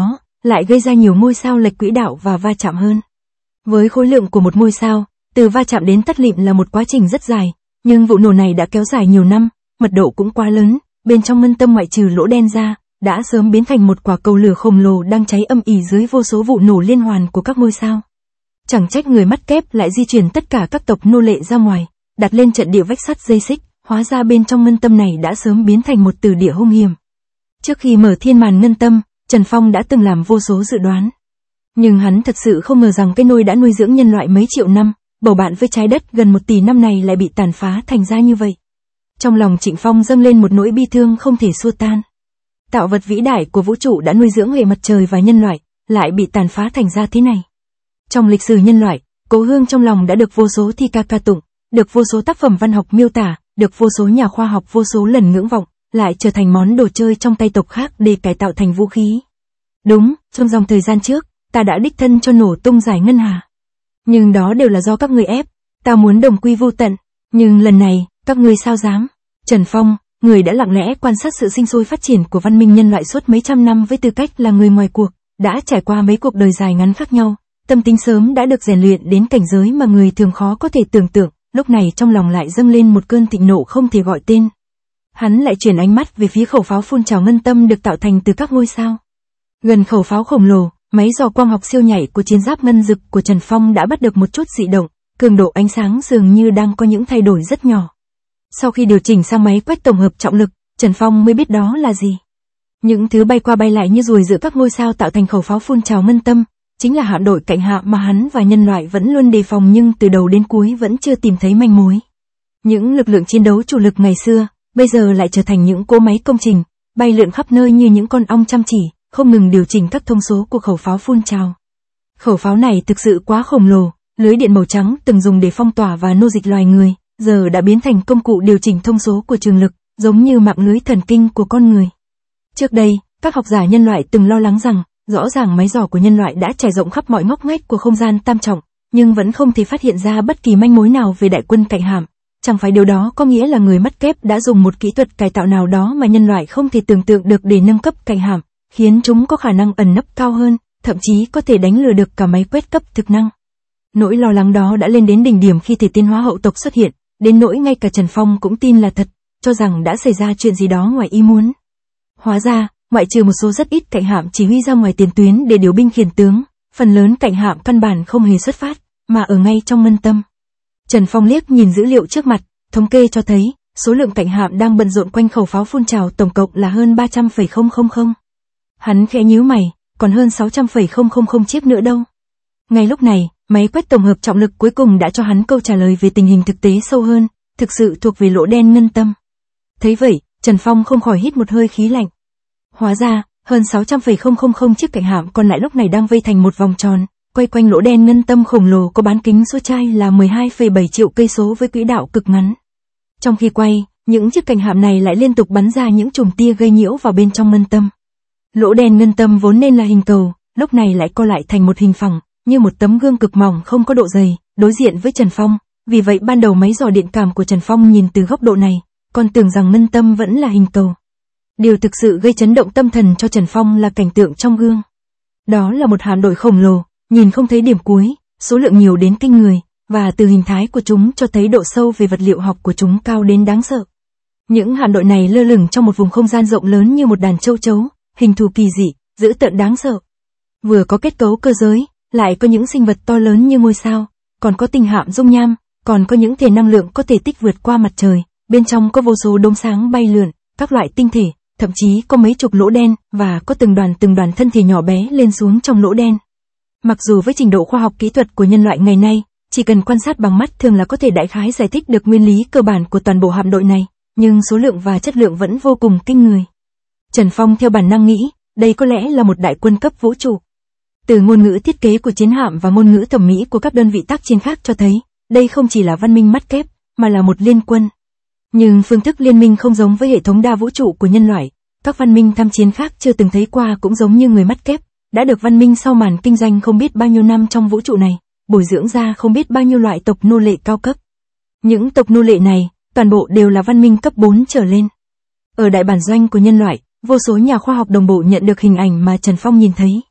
lại gây ra nhiều ngôi sao lệch quỹ đạo và va chạm hơn. Với khối lượng của một ngôi sao, từ va chạm đến tắt lịm là một quá trình rất dài, nhưng vụ nổ này đã kéo dài nhiều năm, mật độ cũng quá lớn, bên trong ngân tâm ngoại trừ lỗ đen ra, đã sớm biến thành một quả cầu lửa khổng lồ đang cháy âm ỉ dưới vô số vụ nổ liên hoàn của các ngôi sao. Chẳng trách người mắt kép lại di chuyển tất cả các tộc nô lệ ra ngoài, đặt lên trận địa vách sắt dây xích, hóa ra bên trong ngân tâm này đã sớm biến thành một từ địa hung hiểm. Trước khi mở thiên màn ngân tâm, Trần Phong đã từng làm vô số dự đoán. Nhưng hắn thật sự không ngờ rằng cái nôi đã nuôi dưỡng nhân loại mấy triệu năm, bầu bạn với trái đất gần 1 tỷ năm này lại bị tàn phá thành ra như vậy. Trong lòng Trịnh Phong dâng lên một nỗi bi thương không thể xua tan. Tạo vật vĩ đại của vũ trụ đã nuôi dưỡng hệ mặt trời và nhân loại, lại bị tàn phá thành ra thế này. Trong lịch sử nhân loại, cố hương trong lòng đã được vô số thi ca ca tụng, được vô số tác phẩm văn học miêu tả, được vô số nhà khoa học vô số lần ngưỡng vọng, lại trở thành món đồ chơi trong tay tộc khác để cải tạo thành vũ khí. Đúng, trong dòng thời gian trước, ta đã đích thân cho nổ tung giải ngân hà. Nhưng đó đều là do các người ép, ta muốn đồng quy vô tận, nhưng lần này, các ngươi sao dám? Trần Phong, người đã lặng lẽ quan sát sự sinh sôi phát triển của văn minh nhân loại suốt mấy trăm năm với tư cách là người ngoài cuộc, đã trải qua mấy cuộc đời dài ngắn khác nhau, tâm tính sớm đã được rèn luyện đến cảnh giới mà người thường khó có thể tưởng tượng, lúc này trong lòng lại dâng lên một cơn thịnh nộ không thể gọi tên. Hắn lại chuyển ánh mắt về phía khẩu pháo phun trào ngân tâm được tạo thành từ các ngôi sao. Gần khẩu pháo khổng lồ, máy dò quang học siêu nhảy của chiến giáp ngân dực của Trần Phong đã bắt được một chút dị động, cường độ ánh sáng dường như đang có những thay đổi rất nhỏ. Sau khi điều chỉnh sang máy quét tổng hợp trọng lực, Trần Phong mới biết đó là gì. Những thứ bay qua bay lại như ruồi giữa các ngôi sao tạo thành khẩu pháo phun trào ngân tâm, chính là hạm đội cạnh hạ mà hắn và nhân loại vẫn luôn đề phòng nhưng từ đầu đến cuối vẫn chưa tìm thấy manh mối. Những lực lượng chiến đấu chủ lực ngày xưa, bây giờ lại trở thành những cỗ máy công trình, bay lượn khắp nơi như những con ong chăm chỉ, không ngừng điều chỉnh các thông số của khẩu pháo phun trào. Khẩu pháo này thực sự quá khổng lồ, lưới điện màu trắng từng dùng để phong tỏa và nô dịch loài người, giờ đã biến thành công cụ điều chỉnh thông số của trường lực, giống như mạng lưới thần kinh của con người. Trước đây, các học giả nhân loại từng lo lắng rằng, rõ ràng máy dò của nhân loại đã trải rộng khắp mọi ngóc ngách của không gian tam trọng, nhưng vẫn không thể phát hiện ra bất kỳ manh mối nào về đại quân cạnh hạm. Chẳng phải điều đó có nghĩa là người mắt kép đã dùng một kỹ thuật cải tạo nào đó mà nhân loại không thể tưởng tượng được để nâng cấp cạnh hạm, khiến chúng có khả năng ẩn nấp cao hơn, thậm chí có thể đánh lừa được cả máy quét cấp thực năng. Nỗi lo lắng đó đã lên đến đỉnh điểm khi thể tiến hóa hậu tộc xuất hiện, đến nỗi ngay cả Trần Phong cũng tin là thật, cho rằng đã xảy ra chuyện gì đó ngoài ý muốn. Hóa ra, ngoại trừ một số rất ít cạnh hạm chỉ huy ra ngoài tiền tuyến để điều binh khiển tướng, phần lớn cạnh hạm căn bản không hề xuất phát, mà ở ngay trong ngân tâm. Trần Phong liếc nhìn dữ liệu trước mặt, thống kê cho thấy, số lượng cạnh hạm đang bận rộn quanh khẩu pháo phun trào tổng cộng là hơn 300,000. Hắn khẽ nhíu mày, còn hơn 600,000 chiếc nữa đâu. Ngay lúc này, máy quét tổng hợp trọng lực cuối cùng đã cho hắn câu trả lời về tình hình thực tế sâu hơn, thực sự thuộc về lỗ đen ngân tâm. Thấy vậy, Trần Phong không khỏi hít một hơi khí lạnh. Hóa ra, hơn 600,000 chiếc cạnh hạm còn lại lúc này đang vây thành một vòng tròn, quay quanh lỗ đen ngân tâm khổng lồ có bán kính số chai là 12,7 triệu cây số với quỹ đạo cực ngắn. Trong khi quay, những chiếc cạnh hạm này lại liên tục bắn ra những chùm tia gây nhiễu vào bên trong ngân tâm. Lỗ đen ngân tâm vốn nên là hình cầu, lúc này lại co lại thành một hình phẳng, như một tấm gương cực mỏng không có độ dày, đối diện với Trần Phong. Vì vậy ban đầu máy dò điện cảm của Trần Phong nhìn từ góc độ này, còn tưởng rằng ngân tâm vẫn là hình cầu. Điều thực sự gây chấn động tâm thần cho Trần Phong là cảnh tượng trong gương. Đó là một hạm đội khổng lồ, nhìn không thấy điểm cuối, số lượng nhiều đến kinh người, và từ hình thái của chúng cho thấy độ sâu về vật liệu học của chúng cao đến đáng sợ. Những hạm đội này lơ lửng trong một vùng không gian rộng lớn như một đàn châu chấu, hình thù kỳ dị, dữ tợn đáng sợ. Vừa có kết cấu cơ giới, lại có những sinh vật to lớn như ngôi sao, còn có tinh hạm dung nham, còn có những thể năng lượng có thể tích vượt qua mặt trời, bên trong có vô số đốm sáng bay lượn, các loại tinh thể, thậm chí có mấy chục lỗ đen, và có từng đoàn thân thể nhỏ bé lên xuống trong lỗ đen. Mặc dù với trình độ khoa học kỹ thuật của nhân loại ngày nay, chỉ cần quan sát bằng mắt thường là có thể đại khái giải thích được nguyên lý cơ bản của toàn bộ hạm đội này, nhưng số lượng và chất lượng vẫn vô cùng kinh người. Trần Phong theo bản năng nghĩ, đây có lẽ là một đại quân cấp vũ trụ. Từ ngôn ngữ thiết kế của chiến hạm và ngôn ngữ thẩm mỹ của các đơn vị tác chiến khác cho thấy, đây không chỉ là văn minh mắt kép, mà là một liên quân. Nhưng phương thức liên minh không giống với hệ thống đa vũ trụ của nhân loại, các văn minh tham chiến khác chưa từng thấy qua cũng giống như người mắt kép, đã được văn minh sau màn kinh doanh không biết bao nhiêu năm trong vũ trụ này, bồi dưỡng ra không biết bao nhiêu loại tộc nô lệ cao cấp. Những tộc nô lệ này, toàn bộ đều là văn minh cấp 4 trở lên. Ở đại bản doanh của nhân loại, vô số nhà khoa học đồng bộ nhận được hình ảnh mà Trần Phong nhìn thấy.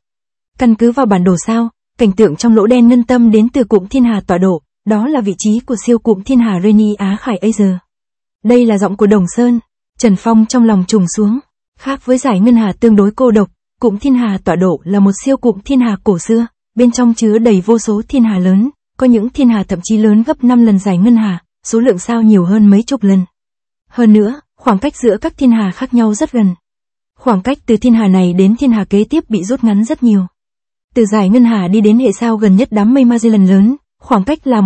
Căn cứ vào bản đồ sao, cảnh tượng trong lỗ đen ngân tâm đến từ cụm thiên hà tọa độ, đó là vị trí của siêu cụm thiên hà Rainy Á Khải Asia. Đây là giọng của Đồng Sơn. Trần Phong trong lòng trùng xuống. Khác với giải ngân hà tương đối cô độc, cụm thiên hà tọa độ là một siêu cụm thiên hà cổ xưa, bên trong chứa đầy vô số thiên hà lớn, có những thiên hà thậm chí lớn gấp 5 lần giải ngân hà, số lượng sao nhiều hơn mấy chục lần. Hơn nữa, khoảng cách giữa các thiên hà khác nhau rất gần. Khoảng cách từ thiên hà này đến thiên hà kế tiếp bị rút ngắn rất nhiều. Từ giải ngân hà đi đến hệ sao gần nhất đám mây Magellan lớn, khoảng cách là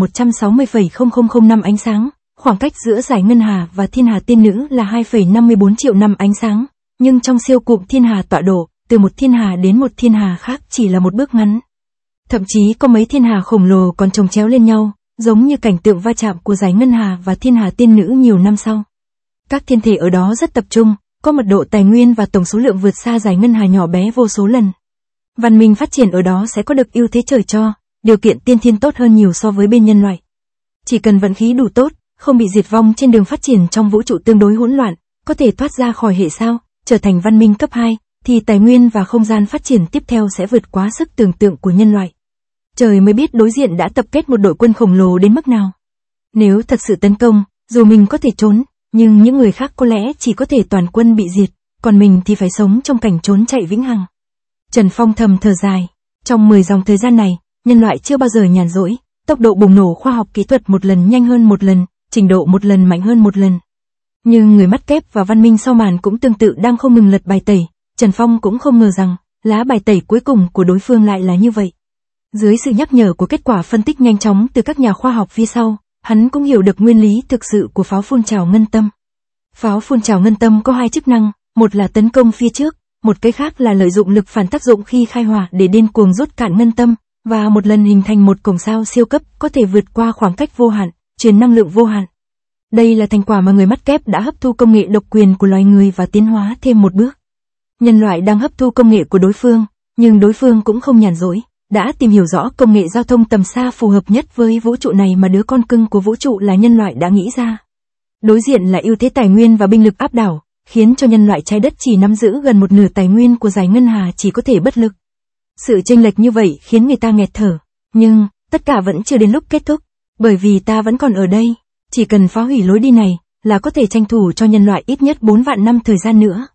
160,0005 năm ánh sáng, khoảng cách giữa giải ngân hà và thiên hà tiên nữ là 2,54 triệu năm ánh sáng, nhưng trong siêu cụm thiên hà tọa độ, từ một thiên hà đến một thiên hà khác chỉ là một bước ngắn. Thậm chí có mấy thiên hà khổng lồ còn chồng chéo lên nhau, giống như cảnh tượng va chạm của giải ngân hà và thiên hà tiên nữ nhiều năm sau. Các thiên thể ở đó rất tập trung, có mật độ tài nguyên và tổng số lượng vượt xa giải ngân hà nhỏ bé vô số lần. Văn minh phát triển ở đó sẽ có được ưu thế trời cho, điều kiện tiên thiên tốt hơn nhiều so với bên nhân loại. Chỉ cần vận khí đủ tốt, không bị diệt vong trên đường phát triển trong vũ trụ tương đối hỗn loạn, có thể thoát ra khỏi hệ sao, trở thành văn minh cấp 2, thì tài nguyên và không gian phát triển tiếp theo sẽ vượt quá sức tưởng tượng của nhân loại. Trời mới biết đối diện đã tập kết một đội quân khổng lồ đến mức nào. Nếu thật sự tấn công, dù mình có thể trốn, nhưng những người khác có lẽ chỉ có thể toàn quân bị diệt, còn mình thì phải sống trong cảnh trốn chạy vĩnh hằng. Trần Phong thầm thở dài. Trong 10 dòng thời gian này, nhân loại chưa bao giờ nhàn rỗi, tốc độ bùng nổ khoa học kỹ thuật một lần nhanh hơn một lần, trình độ một lần mạnh hơn một lần. Nhưng người mắt kép và văn minh sau màn cũng tương tự đang không ngừng lật bài tẩy, Trần Phong cũng không ngờ rằng, lá bài tẩy cuối cùng của đối phương lại là như vậy. Dưới sự nhắc nhở của kết quả phân tích nhanh chóng từ các nhà khoa học phía sau, hắn cũng hiểu được nguyên lý thực sự của pháo phun trào ngân tâm. Pháo phun trào ngân tâm có hai chức năng, một là tấn công phía trước, một cái khác là lợi dụng lực phản tác dụng khi khai hỏa để điên cuồng rút cạn ngân tâm, và một lần hình thành một cổng sao siêu cấp có thể vượt qua khoảng cách vô hạn, truyền năng lượng vô hạn. Đây là thành quả mà người mắt kép đã hấp thu công nghệ độc quyền của loài người và tiến hóa thêm một bước. Nhân loại đang hấp thu công nghệ của đối phương, nhưng đối phương cũng không nhàn rỗi, đã tìm hiểu rõ công nghệ giao thông tầm xa phù hợp nhất với vũ trụ này mà đứa con cưng của vũ trụ là nhân loại đã nghĩ ra. Đối diện là ưu thế tài nguyên và binh lực áp đảo, khiến cho nhân loại trái đất chỉ nắm giữ gần một nửa tài nguyên của giải ngân hà chỉ có thể bất lực. Sự chênh lệch như vậy khiến người ta nghẹt thở, nhưng tất cả vẫn chưa đến lúc kết thúc, bởi vì ta vẫn còn ở đây, chỉ cần phá hủy lối đi này là có thể tranh thủ cho nhân loại ít nhất 4 vạn năm thời gian nữa.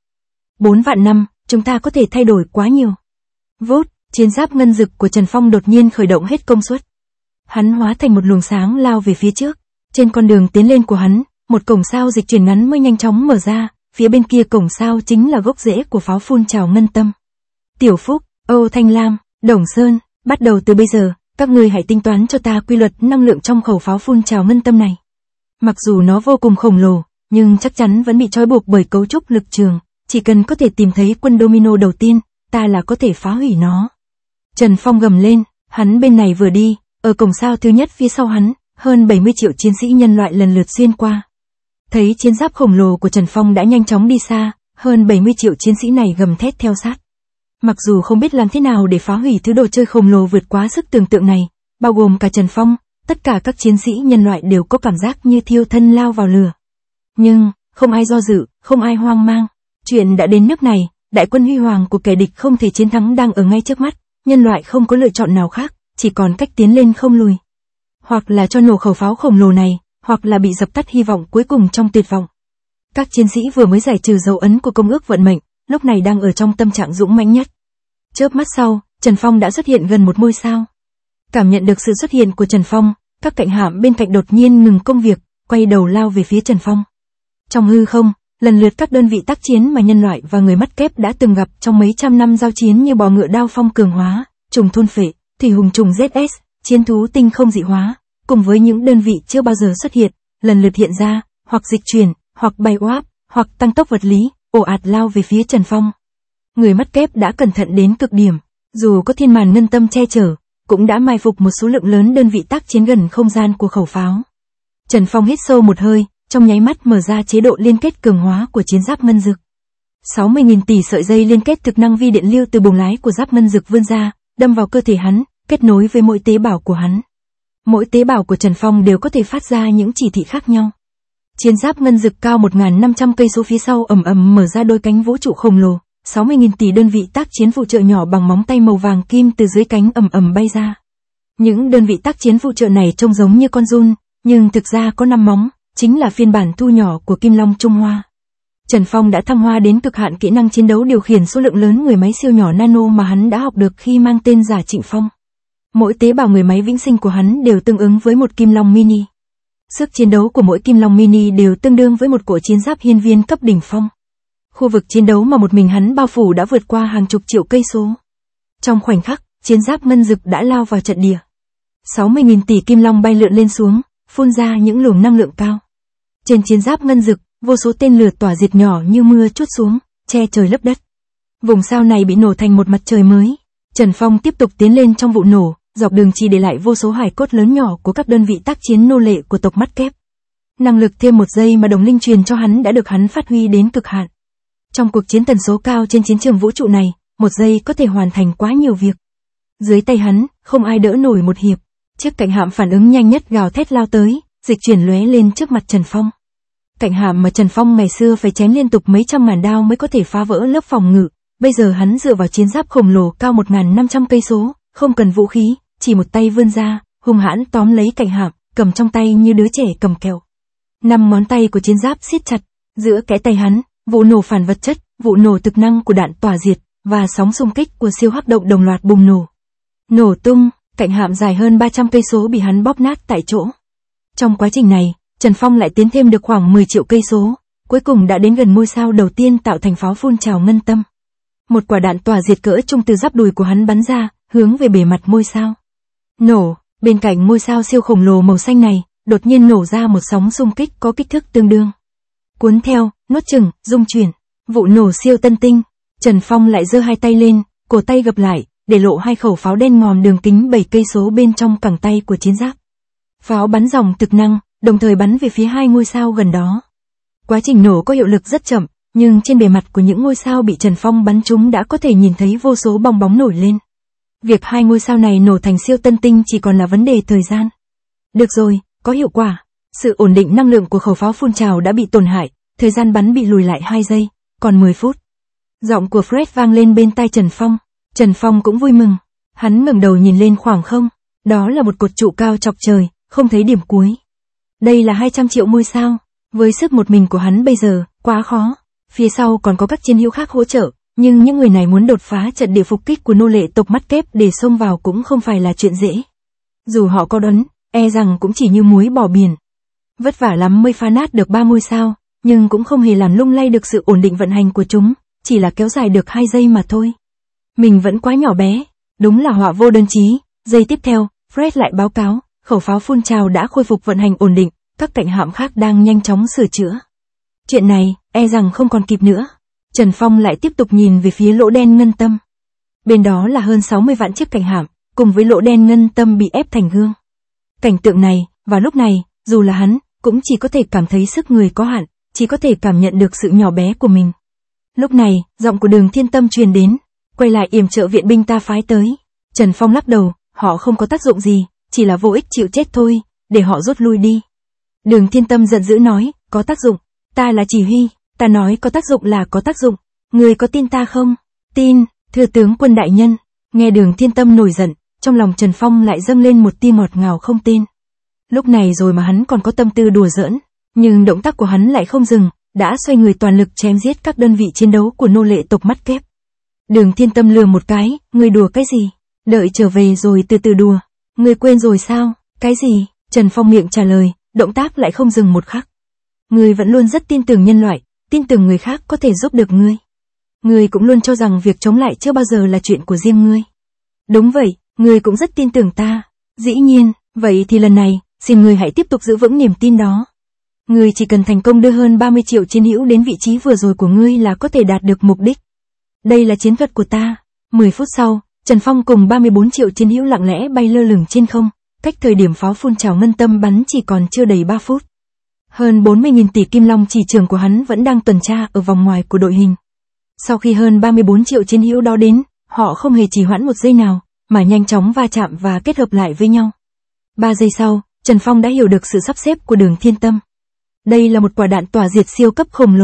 4 vạn năm, chúng ta có thể thay đổi quá nhiều. Vút, chiến giáp ngân dực của Trần Phong đột nhiên khởi động hết công suất. Hắn hóa thành một luồng sáng lao về phía trước, trên con đường tiến lên của hắn, một cổng sao dịch chuyển ngắn mới nhanh chóng mở ra, phía bên kia cổng sao chính là gốc rễ của pháo phun trào ngân tâm. Tiểu Phúc, Âu Thanh Lam, Đồng Sơn, bắt đầu từ bây giờ, các ngươi hãy tính toán cho ta quy luật năng lượng trong khẩu pháo phun trào ngân tâm này. Mặc dù nó vô cùng khổng lồ, nhưng chắc chắn vẫn bị trói buộc bởi cấu trúc lực trường, chỉ cần có thể tìm thấy quân domino đầu tiên, ta là có thể phá hủy nó. Trần Phong gầm lên, hắn bên này vừa đi, ở cổng sao thứ nhất phía sau hắn, hơn 70 triệu chiến sĩ nhân loại lần lượt xuyên qua. Thấy chiến giáp khổng lồ của Trần Phong đã nhanh chóng đi xa, hơn 70 triệu chiến sĩ này gầm thét theo sát. Mặc dù không biết làm thế nào để phá hủy thứ đồ chơi khổng lồ vượt quá sức tưởng tượng này, bao gồm cả Trần Phong, tất cả các chiến sĩ nhân loại đều có cảm giác như thiêu thân lao vào lửa. Nhưng, không ai do dự, không ai hoang mang. Chuyện đã đến nước này, đại quân huy hoàng của kẻ địch không thể chiến thắng đang ở ngay trước mắt, nhân loại không có lựa chọn nào khác, chỉ còn cách tiến lên không lùi. Hoặc là cho nổ khẩu pháo khổng lồ này, hoặc là bị dập tắt hy vọng cuối cùng trong tuyệt vọng. Các chiến sĩ vừa mới giải trừ dấu ấn của công ước vận mệnh, lúc này đang ở trong tâm trạng dũng mãnh nhất. Chớp mắt sau, Trần Phong đã xuất hiện gần một ngôi sao. Cảm nhận được sự xuất hiện của Trần Phong, các cạnh hạm bên cạnh đột nhiên ngừng công việc, quay đầu lao về phía Trần Phong. Trong hư không, lần lượt các đơn vị tác chiến mà nhân loại và người mắt kép đã từng gặp trong mấy trăm năm giao chiến như bò ngựa đao phong cường hóa, trùng thôn phệ, thủy hùng trùng ZS, chiến thú tinh không dị hóa, cùng với những đơn vị chưa bao giờ xuất hiện, lần lượt hiện ra, hoặc dịch chuyển, hoặc bay oáp, hoặc tăng tốc vật lý, ồ ạt lao về phía Trần Phong. Người mắt kép đã cẩn thận đến cực điểm, dù có thiên màn ngân tâm che chở, cũng đã mai phục một số lượng lớn đơn vị tác chiến gần không gian của khẩu pháo. Trần Phong hít sâu một hơi, trong nháy mắt mở ra chế độ liên kết cường hóa của chiến giáp ngân dực. 60.000 tỷ sợi dây liên kết thực năng vi điện lưu từ buồng lái của giáp ngân dực vươn ra, đâm vào cơ thể hắn, kết nối với mỗi tế bào của hắn. Mỗi tế bào của Trần Phong đều có thể phát ra những chỉ thị khác nhau. Chiến giáp ngân dực cao 1.500 cây số phía sau ầm ầm mở ra đôi cánh vũ trụ khổng lồ, 60.000 tỷ đơn vị tác chiến phụ trợ nhỏ bằng móng tay màu vàng kim từ dưới cánh ầm ầm bay ra. Những đơn vị tác chiến phụ trợ này trông giống như con giun, nhưng thực ra có 5 móng, chính là phiên bản thu nhỏ của Kim Long Trung Hoa. Trần Phong đã thăng hoa đến cực hạn kỹ năng chiến đấu điều khiển số lượng lớn người máy siêu nhỏ nano mà hắn đã học được khi mang tên giả Trịnh Phong. Mỗi tế bào người máy vĩnh sinh của hắn đều tương ứng với một Kim Long mini. Sức chiến đấu của mỗi Kim Long mini đều tương đương với một cỗ chiến giáp hiên viên cấp đỉnh phong. Khu vực chiến đấu mà một mình hắn bao phủ đã vượt qua hàng chục triệu cây số. Trong khoảnh khắc, chiến giáp ngân dực đã lao vào trận địa. 60.000 tỷ Kim Long bay lượn lên xuống, phun ra những luồng năng lượng cao. Trên chiến giáp ngân dực, vô số tên lửa tỏa diệt nhỏ như mưa trút xuống, che trời lấp đất. Vùng sao này bị nổ thành một mặt trời mới. Trần Phong tiếp tục tiến lên trong vụ nổ, dọc đường chỉ để lại vô số hài cốt lớn nhỏ của các đơn vị tác chiến nô lệ của tộc mắt kép. Năng lực thêm 1 giây mà đồng linh truyền cho hắn đã được hắn phát huy đến cực hạn. Trong cuộc chiến tần số cao trên chiến trường vũ trụ này, 1 giây có thể hoàn thành quá nhiều việc. Dưới tay hắn, không ai đỡ nổi một hiệp. Chiếc cảnh hạm phản ứng nhanh nhất gào thét lao tới, dịch chuyển lóe lên trước mặt Trần Phong. Cảnh hạm mà Trần Phong ngày xưa phải chém liên tục mấy trăm ngàn đao mới có thể phá vỡ lớp phòng ngự, bây giờ hắn dựa vào chiến giáp khổng lồ cao 1.500 cây số, không cần vũ khí, chỉ một tay vươn ra, hung hãn tóm lấy cảnh hạm, cầm trong tay như đứa trẻ cầm kẹo. 5 ngón tay của chiến giáp siết chặt, giữa kẽ tay hắn, vụ nổ phản vật chất, vụ nổ thực năng của đạn tỏa diệt và sóng xung kích của siêu hắc động đồng loạt bùng nổ. Nổ tung, cảnh hạm dài hơn 300 cây số bị hắn bóp nát tại chỗ. Trong quá trình này, Trần Phong lại tiến thêm được khoảng 10 triệu cây số, cuối cùng đã đến gần ngôi sao đầu tiên tạo thành pháo phun trào ngân tâm. Một quả đạn tỏa diệt cỡ trung từ giáp đùi của hắn bắn ra, hướng về bề mặt ngôi sao. Nổ, bên cạnh ngôi sao siêu khổng lồ màu xanh này, đột nhiên nổ ra một sóng xung kích có kích thước tương đương. Cuốn theo, nuốt chửng, rung chuyển, vụ nổ siêu tân tinh. Trần Phong lại giơ hai tay lên, cổ tay gập lại, để lộ 2 khẩu pháo đen ngòm đường kính 7 cây số bên trong cẳng tay của chiến giáp. Pháo bắn dòng thực năng, đồng thời bắn về phía 2 ngôi sao gần đó. Quá trình nổ có hiệu lực rất chậm, nhưng trên bề mặt của những ngôi sao bị Trần Phong bắn trúng đã có thể nhìn thấy vô số bong bóng nổi lên. Việc 2 ngôi sao này nổ thành siêu tân tinh chỉ còn là vấn đề thời gian. Được rồi, có hiệu quả. Sự ổn định năng lượng của khẩu pháo phun trào đã bị tổn hại, thời gian bắn bị lùi lại 2 giây, còn 10 phút. Giọng của Fred vang lên bên tai Trần Phong. Trần Phong cũng vui mừng. Hắn ngẩng đầu nhìn lên khoảng không. Đó là một cột trụ cao chọc trời, không thấy điểm cuối. Đây là 200 triệu ngôi sao. Với sức một mình của hắn bây giờ, quá khó. Phía sau còn có các chiến hữu khác hỗ trợ, nhưng những người này muốn đột phá trận địa phục kích của nô lệ tộc mắt kép để xông vào cũng không phải là chuyện dễ. Dù họ có đoán, e rằng cũng chỉ như muối bỏ biển. Vất vả lắm mới phá nát được 3 ngôi sao, nhưng cũng không hề làm lung lay được sự ổn định vận hành của chúng, chỉ là kéo dài được 2 giây mà thôi. Mình vẫn quá nhỏ bé, đúng là họa vô đơn chí. Giây tiếp theo, Fred lại báo cáo, khẩu pháo phun trào đã khôi phục vận hành ổn định, các cảnh hạm khác đang nhanh chóng sửa chữa. Chuyện này, e rằng không còn kịp nữa. Trần Phong lại tiếp tục nhìn về phía lỗ đen ngân tâm. Bên đó là hơn 60 vạn chiếc cảnh hạm, cùng với lỗ đen ngân tâm bị ép thành gương. Cảnh tượng này, vào lúc này, dù là hắn, cũng chỉ có thể cảm thấy sức người có hạn, chỉ có thể cảm nhận được sự nhỏ bé của mình. Lúc này, giọng của Đường Thiên Tâm truyền đến, quay lại yểm trợ viện binh ta phái tới. Trần Phong lắc đầu, họ không có tác dụng gì, chỉ là vô ích chịu chết thôi, để họ rút lui đi. Đường Thiên Tâm giận dữ nói, có tác dụng, ta là chỉ huy, ta nói có tác dụng là có tác dụng, người có tin ta không? Tin, thưa tướng quân đại nhân. Nghe Đường Thiên Tâm nổi giận, trong lòng Trần Phong lại dâng lên một tia ngọt ngào không tên. Lúc này rồi mà hắn còn có tâm tư đùa giỡn, nhưng động tác của hắn lại không dừng, đã xoay người toàn lực chém giết các đơn vị chiến đấu của nô lệ tộc mắt kép. Đường Thiên Tâm lườm một cái, ngươi đùa cái gì? Đợi trở về rồi từ từ đùa. Ngươi quên rồi sao? Cái gì? Trần Phong miệng trả lời, động tác lại không dừng một khắc. Ngươi vẫn luôn rất tin tưởng nhân loại, tin tưởng người khác có thể giúp được ngươi. Ngươi cũng luôn cho rằng việc chống lại chưa bao giờ là chuyện của riêng ngươi. Đúng vậy, ngươi cũng rất tin tưởng ta. Dĩ nhiên, vậy thì lần này, xin ngươi hãy tiếp tục giữ vững niềm tin đó. Ngươi chỉ cần thành công đưa hơn 30 triệu chiến hữu đến vị trí vừa rồi của ngươi là có thể đạt được mục đích. Đây là chiến thuật của ta. 10 phút sau, Trần Phong cùng 34 triệu chiến hữu lặng lẽ bay lơ lửng trên không, cách thời điểm pháo phun trào ngân tâm bắn chỉ còn chưa đầy 3 phút. Hơn 40.000 tỷ kim long chỉ trường của hắn vẫn đang tuần tra ở vòng ngoài của đội hình. Sau khi hơn 34 triệu chiến hữu đó đến, họ không hề trì hoãn một giây nào, mà nhanh chóng va chạm và kết hợp lại với nhau. 3 giây sau, Trần Phong đã hiểu được sự sắp xếp của Đường Thiên Tâm. Đây là một quả đạn tỏa diệt siêu cấp khổng lồ.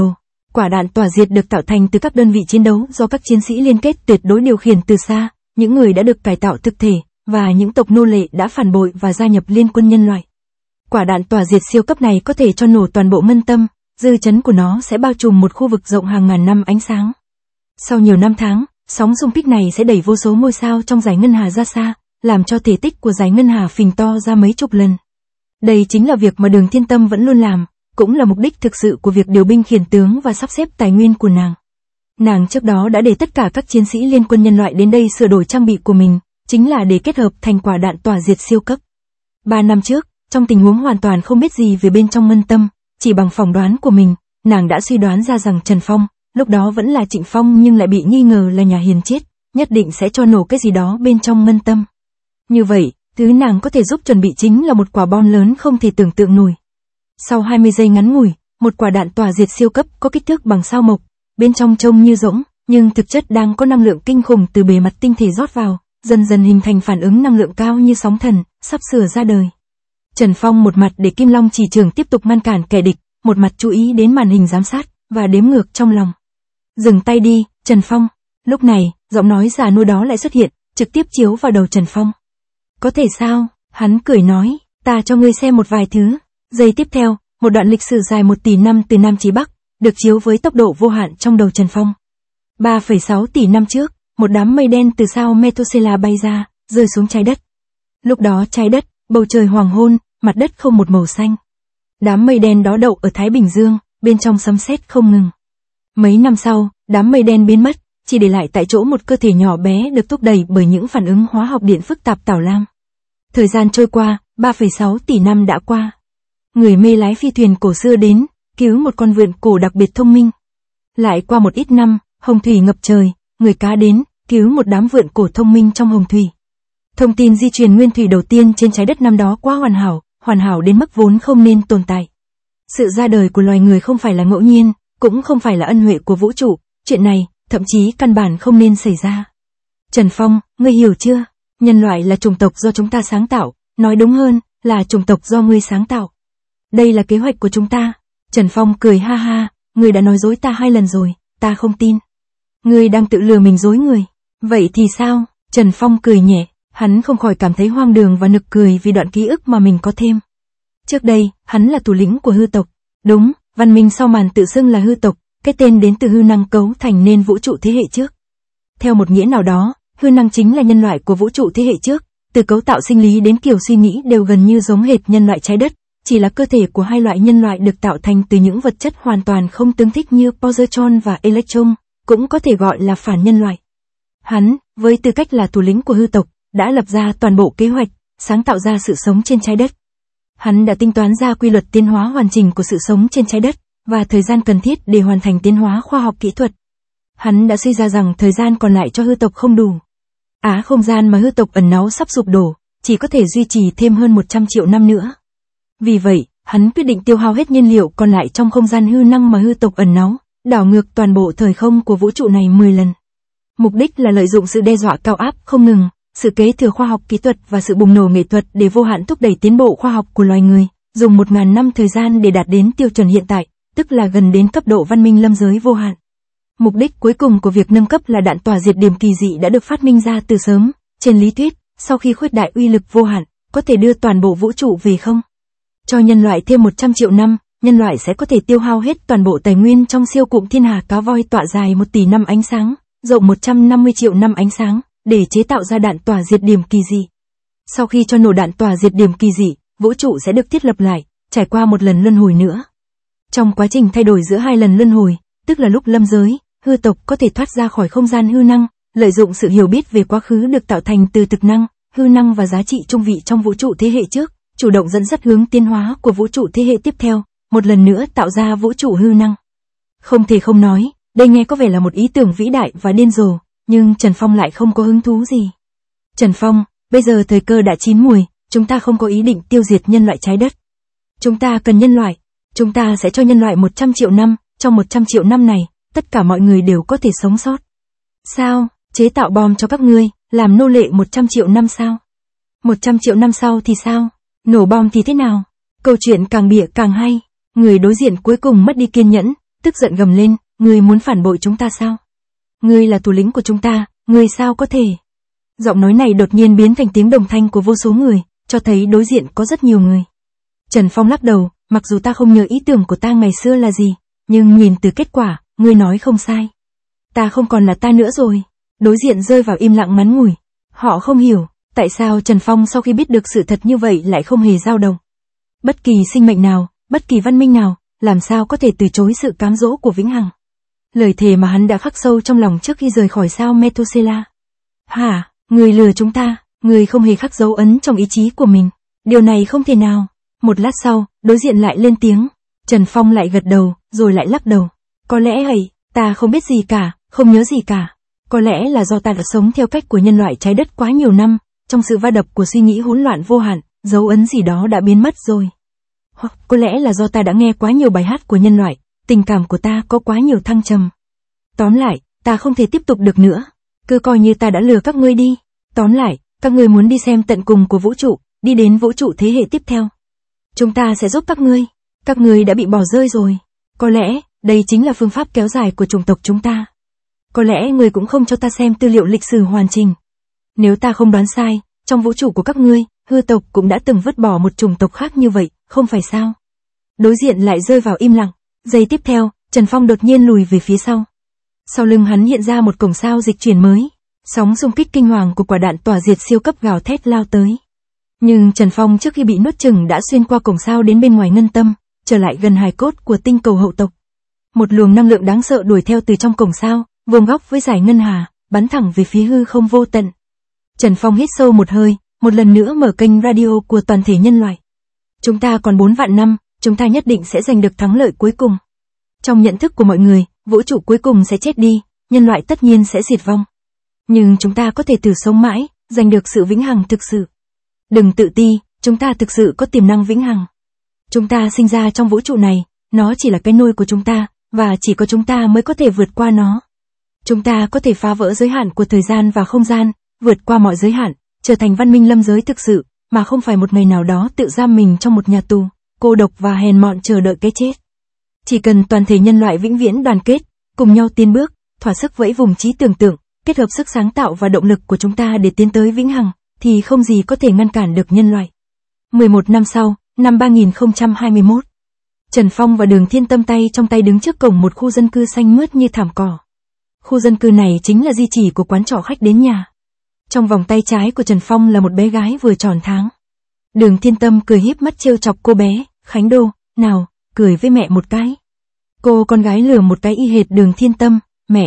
Quả đạn tỏa diệt được tạo thành từ các đơn vị chiến đấu do các chiến sĩ liên kết tuyệt đối điều khiển từ xa, những người đã được cải tạo thực thể, và những tộc nô lệ đã phản bội và gia nhập liên quân nhân loại. Quả đạn tỏa diệt siêu cấp này có thể cho nổ toàn bộ Mân Tâm, dư chấn của nó sẽ bao trùm một khu vực rộng hàng ngàn năm ánh sáng. Sau nhiều năm tháng, sóng xung kích này sẽ đẩy vô số ngôi sao trong dải ngân hà ra xa, làm cho thể tích của dải ngân hà phình to ra mấy chục lần. Đây chính là việc mà Đường Thiên Tâm vẫn luôn làm, cũng là mục đích thực sự của việc điều binh khiển tướng và sắp xếp tài nguyên của nàng. Nàng trước đó đã để tất cả các chiến sĩ liên quân nhân loại đến đây sửa đổi trang bị của mình, chính là để kết hợp thành quả đạn tỏa diệt siêu cấp. 3 năm trước, trong tình huống hoàn toàn không biết gì về bên trong Mân Tâm, chỉ bằng phỏng đoán của mình, nàng đã suy đoán ra rằng Trần Phong, lúc đó vẫn là Trịnh Phong nhưng lại bị nghi ngờ là nhà hiền chết, nhất định sẽ cho nổ cái gì đó bên trong Mân Tâm. Như vậy, thứ nàng có thể giúp chuẩn bị chính là một quả bom lớn không thể tưởng tượng nổi. Sau 20 giây ngắn ngủi, một quả đạn tỏa diệt siêu cấp có kích thước bằng sao mộc, bên trong trông như rỗng, nhưng thực chất đang có năng lượng kinh khủng từ bề mặt tinh thể rót vào, dần dần hình thành phản ứng năng lượng cao như sóng thần, sắp sửa ra đời. Trần Phong một mặt để Kim Long Chỉ Trường tiếp tục ngăn cản kẻ địch, một mặt chú ý đến màn hình giám sát, và đếm ngược trong lòng. Dừng tay đi, Trần Phong. Lúc này, giọng nói già nua đó lại xuất hiện, trực tiếp chiếu vào đầu Trần Phong. Có thể sao? Hắn cười nói, ta cho ngươi xem một vài thứ. Giây tiếp theo, một đoạn lịch sử dài 1 tỷ năm từ Nam chí Bắc, được chiếu với tốc độ vô hạn trong đầu Trần Phong. 3,6 tỷ năm trước, một đám mây đen từ sao Methuselah bay ra, rơi xuống trái đất. Lúc đó trái đất, bầu trời hoàng hôn, mặt đất không một màu xanh. Đám mây đen đó đậu ở Thái Bình Dương, bên trong sấm sét không ngừng. Mấy năm sau, đám mây đen biến mất, chỉ để lại tại chỗ một cơ thể nhỏ bé được thúc đẩy bởi những phản ứng hóa học điện phức tạp tảo lam. Thời gian trôi qua, 3,6 tỷ năm đã qua. Người mê lái phi thuyền cổ xưa đến, cứu một con vượn cổ đặc biệt thông minh. Lại qua một ít năm, hồng thủy ngập trời, người cá đến, cứu một đám vượn cổ thông minh trong hồng thủy. Thông tin di truyền nguyên thủy đầu tiên trên trái đất năm đó quá hoàn hảo đến mức vốn không nên tồn tại. Sự ra đời của loài người không phải là ngẫu nhiên, cũng không phải là ân huệ của vũ trụ, chuyện này, thậm chí căn bản không nên xảy ra. Trần Phong, ngươi hiểu chưa? Nhân loại là chủng tộc do chúng ta sáng tạo, nói đúng hơn, là chủng tộc do ngươi sáng tạo. Đây là kế hoạch của chúng ta. Trần Phong cười ha ha, ngươi đã nói dối ta 2 lần rồi, ta không tin. Ngươi đang tự lừa mình dối người. Vậy thì sao? Trần Phong cười nhẹ, hắn không khỏi cảm thấy hoang đường và nực cười vì đoạn ký ức mà mình có thêm. Trước đây, hắn là thủ lĩnh của hư tộc. Đúng, văn minh sau màn tự xưng là hư tộc, cái tên đến từ hư năng cấu thành nên vũ trụ thế hệ trước. Theo một nghĩa nào đó, hư năng chính là nhân loại của vũ trụ thế hệ trước, từ cấu tạo sinh lý đến kiểu suy nghĩ đều gần như giống hệt nhân loại trái đất, chỉ là cơ thể của hai loại nhân loại được tạo thành từ những vật chất hoàn toàn không tương thích như positron và electron, cũng có thể gọi là phản nhân loại. Hắn, với tư cách là thủ lĩnh của hư tộc, đã lập ra toàn bộ kế hoạch, sáng tạo ra sự sống trên trái đất. Hắn đã tính toán ra quy luật tiến hóa hoàn chỉnh của sự sống trên trái đất, và thời gian cần thiết để hoàn thành tiến hóa khoa học kỹ thuật. Hắn đã suy ra rằng thời gian còn lại cho hư tộc không đủ. Không gian mà hư tộc ẩn náu sắp sụp đổ, chỉ có thể duy trì thêm hơn 100 triệu năm nữa. Vì vậy, hắn quyết định tiêu hao hết nhiên liệu còn lại trong không gian hư năng mà hư tộc ẩn náu, đảo ngược toàn bộ thời không của vũ trụ này 10 lần. Mục đích là lợi dụng sự đe dọa cao áp không ngừng, sự kế thừa khoa học kỹ thuật và sự bùng nổ nghệ thuật để vô hạn thúc đẩy tiến bộ khoa học của loài người, dùng 1000 năm thời gian để đạt đến tiêu chuẩn hiện tại, tức là gần đến cấp độ văn minh lâm giới vô hạn. Mục đích cuối cùng của việc nâng cấp là đạn tỏa diệt điểm kỳ dị đã được phát minh ra từ sớm, trên lý thuyết, sau khi khuếch đại uy lực vô hạn, có thể đưa toàn bộ vũ trụ về không. Cho nhân loại thêm 100 triệu năm, nhân loại sẽ có thể tiêu hao hết toàn bộ tài nguyên trong siêu cụm thiên hà cá voi tọa dài 1 tỷ năm ánh sáng, rộng 150 triệu năm ánh sáng, để chế tạo ra đạn tỏa diệt điểm kỳ dị. Sau khi cho nổ đạn tỏa diệt điểm kỳ dị, vũ trụ sẽ được thiết lập lại, trải qua một lần luân hồi nữa. Trong quá trình thay đổi giữa 2 lần luân hồi, tức là lúc lâm giới, hư tộc có thể thoát ra khỏi không gian hư năng, lợi dụng sự hiểu biết về quá khứ được tạo thành từ thực năng, hư năng và giá trị trung vị trong vũ trụ thế hệ trước, chủ động dẫn dắt hướng tiến hóa của vũ trụ thế hệ tiếp theo, một lần nữa tạo ra vũ trụ hư năng. Không thể không nói, đây nghe có vẻ là một ý tưởng vĩ đại và điên rồ, nhưng Trần Phong lại không có hứng thú gì. Trần Phong, bây giờ thời cơ đã chín mùi, chúng ta không có ý định tiêu diệt nhân loại trái đất. Chúng ta cần nhân loại, chúng ta sẽ cho nhân loại 100 triệu năm, trong 100 triệu năm này, tất cả mọi người đều có thể sống sót. Sao, chế tạo bom cho các ngươi, làm nô lệ 100 triệu năm sao? 100 triệu năm sau thì sao? Nổ bom thì thế nào? Câu chuyện càng bịa càng hay, người đối diện cuối cùng mất đi kiên nhẫn, tức giận gầm lên, ngươi muốn phản bội chúng ta sao? Ngươi là thủ lĩnh của chúng ta, ngươi sao có thể? Giọng nói này đột nhiên biến thành tiếng đồng thanh của vô số người, cho thấy đối diện có rất nhiều người. Trần Phong lắc đầu, mặc dù ta không nhớ ý tưởng của ta ngày xưa là gì, nhưng nhìn từ kết quả, ngươi nói không sai. Ta không còn là ta nữa rồi. Đối diện rơi vào im lặng ngắn ngủi. Họ không hiểu, tại sao Trần Phong sau khi biết được sự thật như vậy lại không hề dao động. Bất kỳ sinh mệnh nào, bất kỳ văn minh nào, làm sao có thể từ chối sự cám dỗ của vĩnh hằng. Lời thề mà hắn đã khắc sâu trong lòng trước khi rời khỏi sao Methuselah. Hả, người lừa chúng ta, người không hề khắc dấu ấn trong ý chí của mình. Điều này không thể nào. Một lát sau, đối diện lại lên tiếng. Trần Phong lại gật đầu, rồi lại lắc đầu. Có lẽ ấy, ta không biết gì cả, không nhớ gì cả. Có lẽ là do ta đã sống theo cách của nhân loại trái đất quá nhiều năm, trong sự va đập của suy nghĩ hỗn loạn vô hạn, dấu ấn gì đó đã biến mất rồi. Hoặc có lẽ là do ta đã nghe quá nhiều bài hát của nhân loại, tình cảm của ta có quá nhiều thăng trầm. Tóm lại, ta không thể tiếp tục được nữa. Cứ coi như ta đã lừa các ngươi đi. Tóm lại, các ngươi muốn đi xem tận cùng của vũ trụ, đi đến vũ trụ thế hệ tiếp theo. Chúng ta sẽ giúp các ngươi. Các ngươi đã bị bỏ rơi rồi. Có lẽ, đây chính là phương pháp kéo dài của chủng tộc chúng ta. Có lẽ ngươi cũng không cho ta xem tư liệu lịch sử hoàn chỉnh. Nếu ta không đoán sai, trong vũ trụ của các ngươi, hư tộc cũng đã từng vứt bỏ một chủng tộc khác như vậy, không phải sao? Đối diện lại rơi vào im lặng. Giây tiếp theo, Trần Phong đột nhiên lùi về phía sau. Sau lưng hắn hiện ra một cổng sao dịch chuyển mới. Sóng xung kích kinh hoàng của quả đạn tỏa diệt siêu cấp gào thét lao tới. Nhưng Trần Phong trước khi bị nuốt chửng đã xuyên qua cổng sao đến bên ngoài ngân tâm, trở lại gần hài cốt của tinh cầu hậu tộc. Một luồng năng lượng đáng sợ đuổi theo từ trong cổng sao, vuông góc với giải ngân hà, bắn thẳng về phía hư không vô tận. Trần Phong hít sâu một hơi, một lần nữa mở kênh radio của toàn thể nhân loại. Chúng ta còn 4 vạn năm, chúng ta nhất định sẽ giành được thắng lợi cuối cùng. Trong nhận thức của mọi người, vũ trụ cuối cùng sẽ chết đi, nhân loại tất nhiên sẽ diệt vong. Nhưng chúng ta có thể từ sống mãi, giành được sự vĩnh hằng thực sự. Đừng tự ti, chúng ta thực sự có tiềm năng vĩnh hằng. Chúng ta sinh ra trong vũ trụ này, nó chỉ là cái nôi của chúng ta, và chỉ có chúng ta mới có thể vượt qua nó. Chúng ta có thể phá vỡ giới hạn của thời gian và không gian, vượt qua mọi giới hạn, trở thành văn minh lâm giới thực sự, mà không phải một ngày nào đó tự giam mình trong một nhà tù, cô độc và hèn mọn chờ đợi cái chết. Chỉ cần toàn thể nhân loại vĩnh viễn đoàn kết, cùng nhau tiến bước, thỏa sức vẫy vùng trí tưởng tượng, kết hợp sức sáng tạo và động lực của chúng ta để tiến tới vĩnh hằng, thì không gì có thể ngăn cản được nhân loại. 11 năm sau, năm 3021, Trần Phong và Đường Thiên Tâm tay trong tay đứng trước cổng một khu dân cư xanh mướt như thảm cỏ. Khu dân cư này chính là di chỉ của quán trọ khách đến nhà. Trong vòng tay trái của Trần Phong là một bé gái vừa tròn tháng. Đường Thiên Tâm cười híp mắt trêu chọc cô bé, Khánh Đô, nào, cười với mẹ một cái. Cô con gái lừa một cái y hệt Đường Thiên Tâm,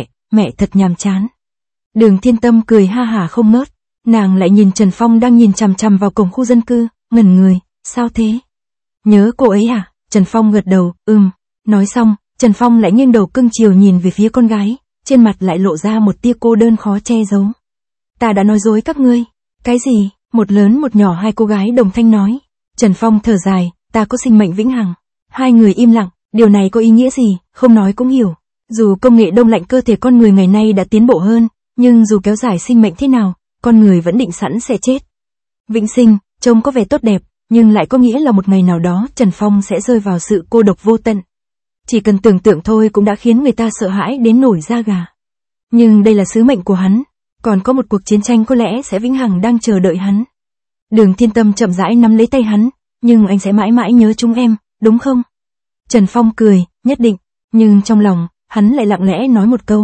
mẹ thật nhàm chán. Đường Thiên Tâm cười ha hả không ngớt, nàng lại nhìn Trần Phong đang nhìn chằm chằm vào cổng khu dân cư, ngẩn người, sao thế? Nhớ cô ấy à? Trần Phong gật đầu, Nói xong, Trần Phong lại nghiêng đầu cưng chiều nhìn về phía con gái, trên mặt lại lộ ra một tia cô đơn khó che giấu. Ta đã nói dối các ngươi. Cái gì? Một lớn một nhỏ hai cô gái đồng thanh nói. Trần Phong thở dài, ta có sinh mệnh vĩnh hằng. Hai người im lặng, điều này có ý nghĩa gì, không nói cũng hiểu. Dù công nghệ đông lạnh cơ thể con người ngày nay đã tiến bộ hơn, nhưng dù kéo dài sinh mệnh thế nào, con người vẫn định sẵn sẽ chết. Vĩnh sinh, trông có vẻ tốt đẹp, nhưng lại có nghĩa là một ngày nào đó Trần Phong sẽ rơi vào sự cô độc vô tận. Chỉ cần tưởng tượng thôi cũng đã khiến người ta sợ hãi đến nổi da gà. Nhưng đây là sứ mệnh của hắn, còn có một cuộc chiến tranh có lẽ sẽ vĩnh hằng đang chờ đợi hắn. Đường Thiên Tâm chậm rãi nắm lấy tay hắn, nhưng anh sẽ mãi mãi nhớ chúng em, đúng không? Trần Phong cười, nhất định, nhưng trong lòng, hắn lại lặng lẽ nói một câu.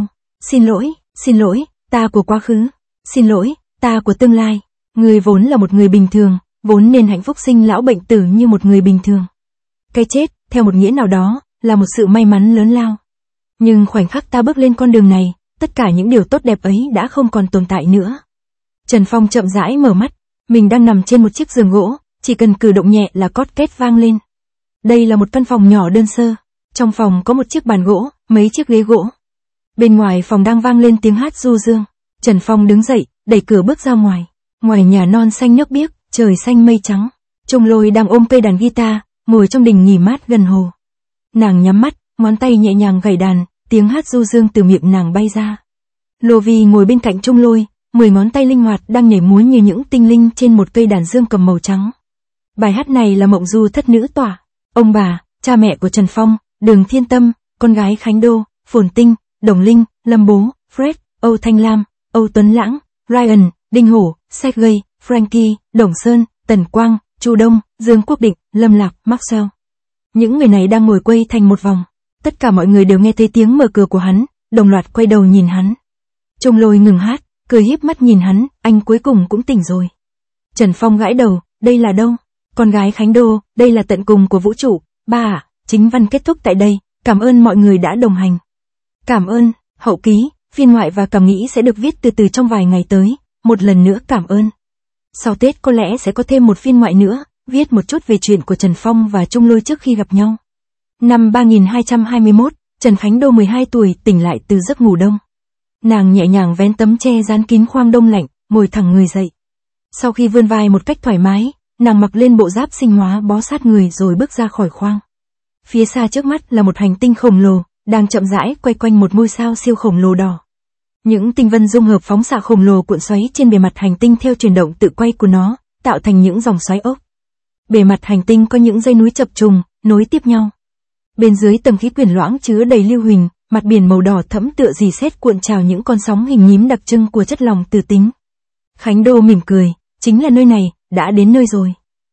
Xin lỗi, ta của quá khứ, xin lỗi, ta của tương lai. Người vốn là một người bình thường, vốn nên hạnh phúc sinh lão bệnh tử như một người bình thường. Cái chết, theo một nghĩa nào đó, là một sự may mắn lớn lao. Nhưng khoảnh khắc ta bước lên con đường này, tất cả những điều tốt đẹp ấy đã không còn tồn tại nữa. Trần Phong chậm rãi mở mắt, mình đang nằm trên một chiếc giường gỗ, chỉ cần cử động nhẹ là cót két vang lên. Đây là một căn phòng nhỏ đơn sơ, trong phòng có một chiếc bàn gỗ, mấy chiếc ghế gỗ. Bên ngoài phòng đang vang lên tiếng hát du dương. Trần Phong đứng dậy, đẩy cửa bước ra ngoài. Ngoài nhà non xanh nước biếc, trời xanh mây trắng. Trung Lôi đang ôm cây đàn guitar, ngồi trong đình nghỉ mát gần hồ. Nàng nhắm mắt, ngón tay nhẹ nhàng gảy đàn, tiếng hát du dương từ miệng nàng bay ra. Lô Vi ngồi bên cạnh Trung Lôi, 10 ngón tay linh hoạt đang nhảy múa như những tinh linh trên một cây đàn dương cầm màu trắng. Bài hát này là mộng du thất nữ tỏa. Ông bà, cha mẹ của Trần Phong, Đường Thiên Tâm, con gái Khánh Đô, Phồn Tinh, Đồng Linh, Lâm Bố, Fred, Âu Thanh Lam, Âu Tuấn Lãng, Ryan, Đinh Hổ, Sergey, Frankie, Đồng Sơn, Tần Quang, Chu Đông, Dương Quốc Định, Lâm Lạc, Maxwell. Những người này đang ngồi quay thành một vòng. Tất cả mọi người đều nghe thấy tiếng mở cửa của hắn, đồng loạt quay đầu nhìn hắn. Trung Lôi ngừng hát, cười híp mắt nhìn hắn, anh cuối cùng cũng tỉnh rồi. Trần Phong gãi đầu, đây là đâu? Con gái Khánh Đô, đây là tận cùng của vũ trụ. Ba à, chính văn kết thúc tại đây, cảm ơn mọi người đã đồng hành. Cảm ơn, hậu ký, phiên ngoại và cảm nghĩ sẽ được viết từ từ trong vài ngày tới, một lần nữa cảm ơn. Sau Tết có lẽ sẽ có thêm một phiên ngoại nữa, viết một chút về chuyện của Trần Phong và Trung Lôi trước khi gặp nhau. Năm 3221, Trần Khánh Đô 12 tuổi tỉnh lại từ giấc ngủ đông. Nàng nhẹ nhàng vén tấm che dán kín khoang đông lạnh, ngồi thẳng người dậy. Sau khi vươn vai một cách thoải mái, nàng mặc lên bộ giáp sinh hóa bó sát người rồi bước ra khỏi khoang. Phía xa trước mắt là một hành tinh khổng lồ, đang chậm rãi quay quanh một ngôi sao siêu khổng lồ đỏ. Những tinh vân dung hợp phóng xạ khổng lồ cuộn xoáy trên bề mặt hành tinh theo chuyển động tự quay của nó, tạo thành những dòng xoáy ốc. Bề mặt hành tinh có những dây núi chập trùng, nối tiếp nhau. Bên dưới tầng khí quyển loãng chứa đầy lưu huỳnh, mặt biển màu đỏ thẫm tựa rỉ sét cuộn trào những con sóng hình nhím đặc trưng của chất lỏng từ tính. Khánh Đô mỉm cười, chính là nơi này, đã đến nơi rồi.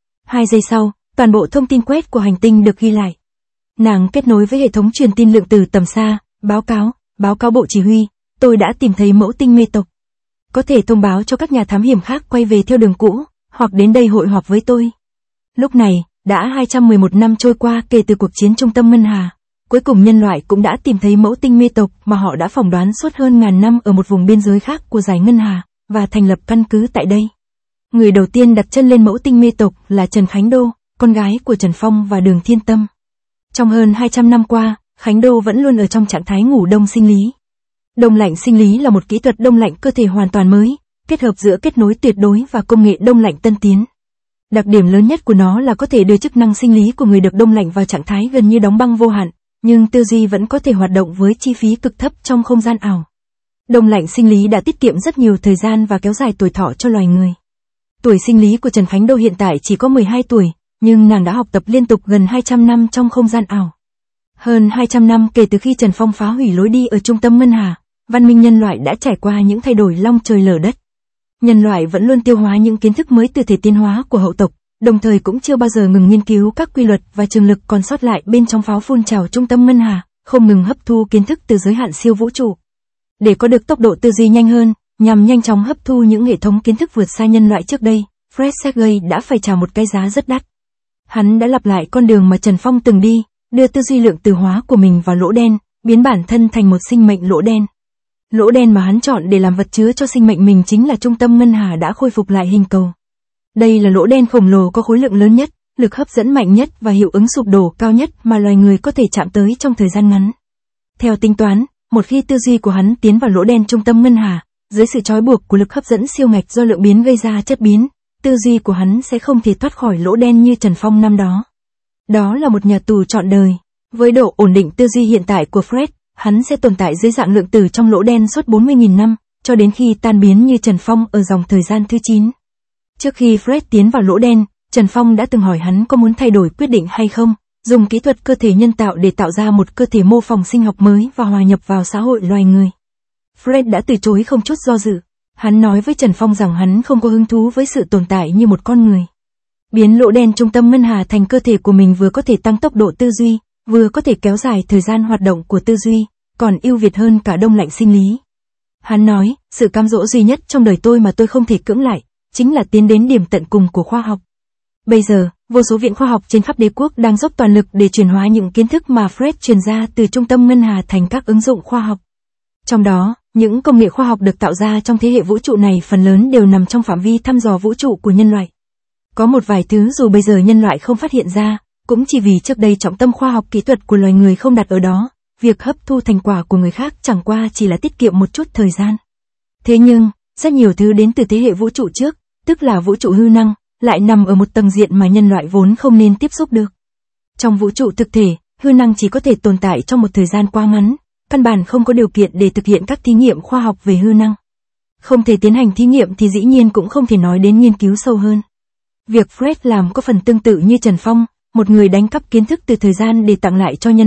2 giây sau, toàn bộ thông tin quét của hành tinh được ghi lại. Nàng kết nối với hệ thống truyền tin lượng từ tầm xa, báo cáo bộ chỉ huy, tôi đã tìm thấy mẫu tinh mê tộc. Có thể thông báo cho các nhà thám hiểm khác quay về theo đường cũ, hoặc đến đây hội họp với tôi. Lúc này, đã 211 năm trôi qua kể từ cuộc chiến trung tâm Ngân Hà. Cuối cùng nhân loại cũng đã tìm thấy mẫu tinh mê tộc mà họ đã phỏng đoán suốt hơn ngàn năm ở một vùng biên giới khác của dải Ngân Hà, và thành lập căn cứ tại đây. Người đầu tiên đặt chân lên mẫu tinh mê tộc là Trần Khánh Đô, con gái của Trần Phong và Đường Thiên Tâm. Trong hơn 200 năm qua, Khánh Đô vẫn luôn ở trong trạng thái ngủ đông sinh lý. Đông lạnh sinh lý là một kỹ thuật đông lạnh cơ thể hoàn toàn mới, kết hợp giữa kết nối tuyệt đối và công nghệ đông lạnh tân tiến. Đặc điểm lớn nhất của nó là có thể đưa chức năng sinh lý của người được đông lạnh vào trạng thái gần như đóng băng vô hạn, nhưng tư duy vẫn có thể hoạt động với chi phí cực thấp trong không gian ảo. Đông lạnh sinh lý đã tiết kiệm rất nhiều thời gian và kéo dài tuổi thọ cho loài người. Tuổi sinh lý của Trần Khánh Đô hiện tại chỉ có 12 tuổi, nhưng nàng đã học tập liên tục gần 200 năm trong không gian ảo. Hơn 200 năm kể từ khi Trần Phong phá hủy lối đi ở trung tâm Ngân Hà, văn minh nhân loại đã trải qua những thay đổi long trời lở đất. Nhân loại vẫn luôn tiêu hóa những kiến thức mới từ thể tiến hóa của hậu tộc, đồng thời cũng chưa bao giờ ngừng nghiên cứu các quy luật và trường lực còn sót lại bên trong pháo phun trào trung tâm Ngân Hà, không ngừng hấp thu kiến thức từ giới hạn siêu vũ trụ. Để có được tốc độ tư duy nhanh hơn, nhằm nhanh chóng hấp thu những hệ thống kiến thức vượt xa nhân loại trước đây, Fred Sergey đã phải trả một cái giá rất đắt. Hắn đã lặp lại con đường mà Trần Phong từng đi, đưa tư duy lượng từ hóa của mình vào lỗ đen, biến bản thân thành một sinh mệnh lỗ đen. Lỗ đen mà hắn chọn để làm vật chứa cho sinh mệnh mình chính là trung tâm Ngân Hà đã khôi phục lại hình cầu. Đây là lỗ đen khổng lồ có khối lượng lớn nhất, lực hấp dẫn mạnh nhất và hiệu ứng sụp đổ cao nhất mà loài người có thể chạm tới trong thời gian ngắn. Theo tính toán, một khi tư duy của hắn tiến vào lỗ đen trung tâm Ngân Hà, dưới sự trói buộc của lực hấp dẫn siêu ngạch do lượng biến gây ra chất biến, tư duy của hắn sẽ không thể thoát khỏi lỗ đen như Trần Phong năm đó. Đó là một nhà tù trọn đời. Với độ ổn định tư duy hiện tại của Fred, hắn sẽ tồn tại dưới dạng lượng tử trong lỗ đen suốt 40.000 năm, cho đến khi tan biến như Trần Phong ở dòng thời gian thứ 9. Trước khi Fred tiến vào lỗ đen, Trần Phong đã từng hỏi hắn có muốn thay đổi quyết định hay không, dùng kỹ thuật cơ thể nhân tạo để tạo ra một cơ thể mô phỏng sinh học mới và hòa nhập vào xã hội loài người. Fred đã từ chối không chút do dự. Hắn nói với Trần Phong rằng hắn không có hứng thú với sự tồn tại như một con người. Biến lỗ đen trung tâm Ngân Hà thành cơ thể của mình vừa có thể tăng tốc độ tư duy, vừa có thể kéo dài thời gian hoạt động của tư duy, còn ưu việt hơn cả đông lạnh sinh lý. Hắn nói, sự cám dỗ duy nhất trong đời tôi mà tôi không thể cưỡng lại, chính là tiến đến điểm tận cùng của khoa học. Bây giờ, vô số viện khoa học trên khắp đế quốc đang dốc toàn lực để chuyển hóa những kiến thức mà Fred truyền ra từ trung tâm Ngân Hà thành các ứng dụng khoa học. Trong đó, những công nghệ khoa học được tạo ra trong thế hệ vũ trụ này phần lớn đều nằm trong phạm vi thăm dò vũ trụ của nhân loại. Có một vài thứ dù bây giờ nhân loại không phát hiện ra, cũng chỉ vì trước đây trọng tâm khoa học kỹ thuật của loài người không đặt ở đó, việc hấp thu thành quả của người khác chẳng qua chỉ là tiết kiệm một chút thời gian. Thế nhưng, rất nhiều thứ đến từ thế hệ vũ trụ trước, tức là vũ trụ hư năng, lại nằm ở một tầng diện mà nhân loại vốn không nên tiếp xúc được. Trong vũ trụ thực thể, hư năng chỉ có thể tồn tại trong một thời gian quá ngắn, căn bản không có điều kiện để thực hiện các thí nghiệm khoa học về hư năng. Không thể tiến hành thí nghiệm thì dĩ nhiên cũng không thể nói đến nghiên cứu sâu hơn. Việc Fred làm có phần tương tự như Trần Phong, một người đánh cắp kiến thức từ thời gian để tặng lại cho nhân loại,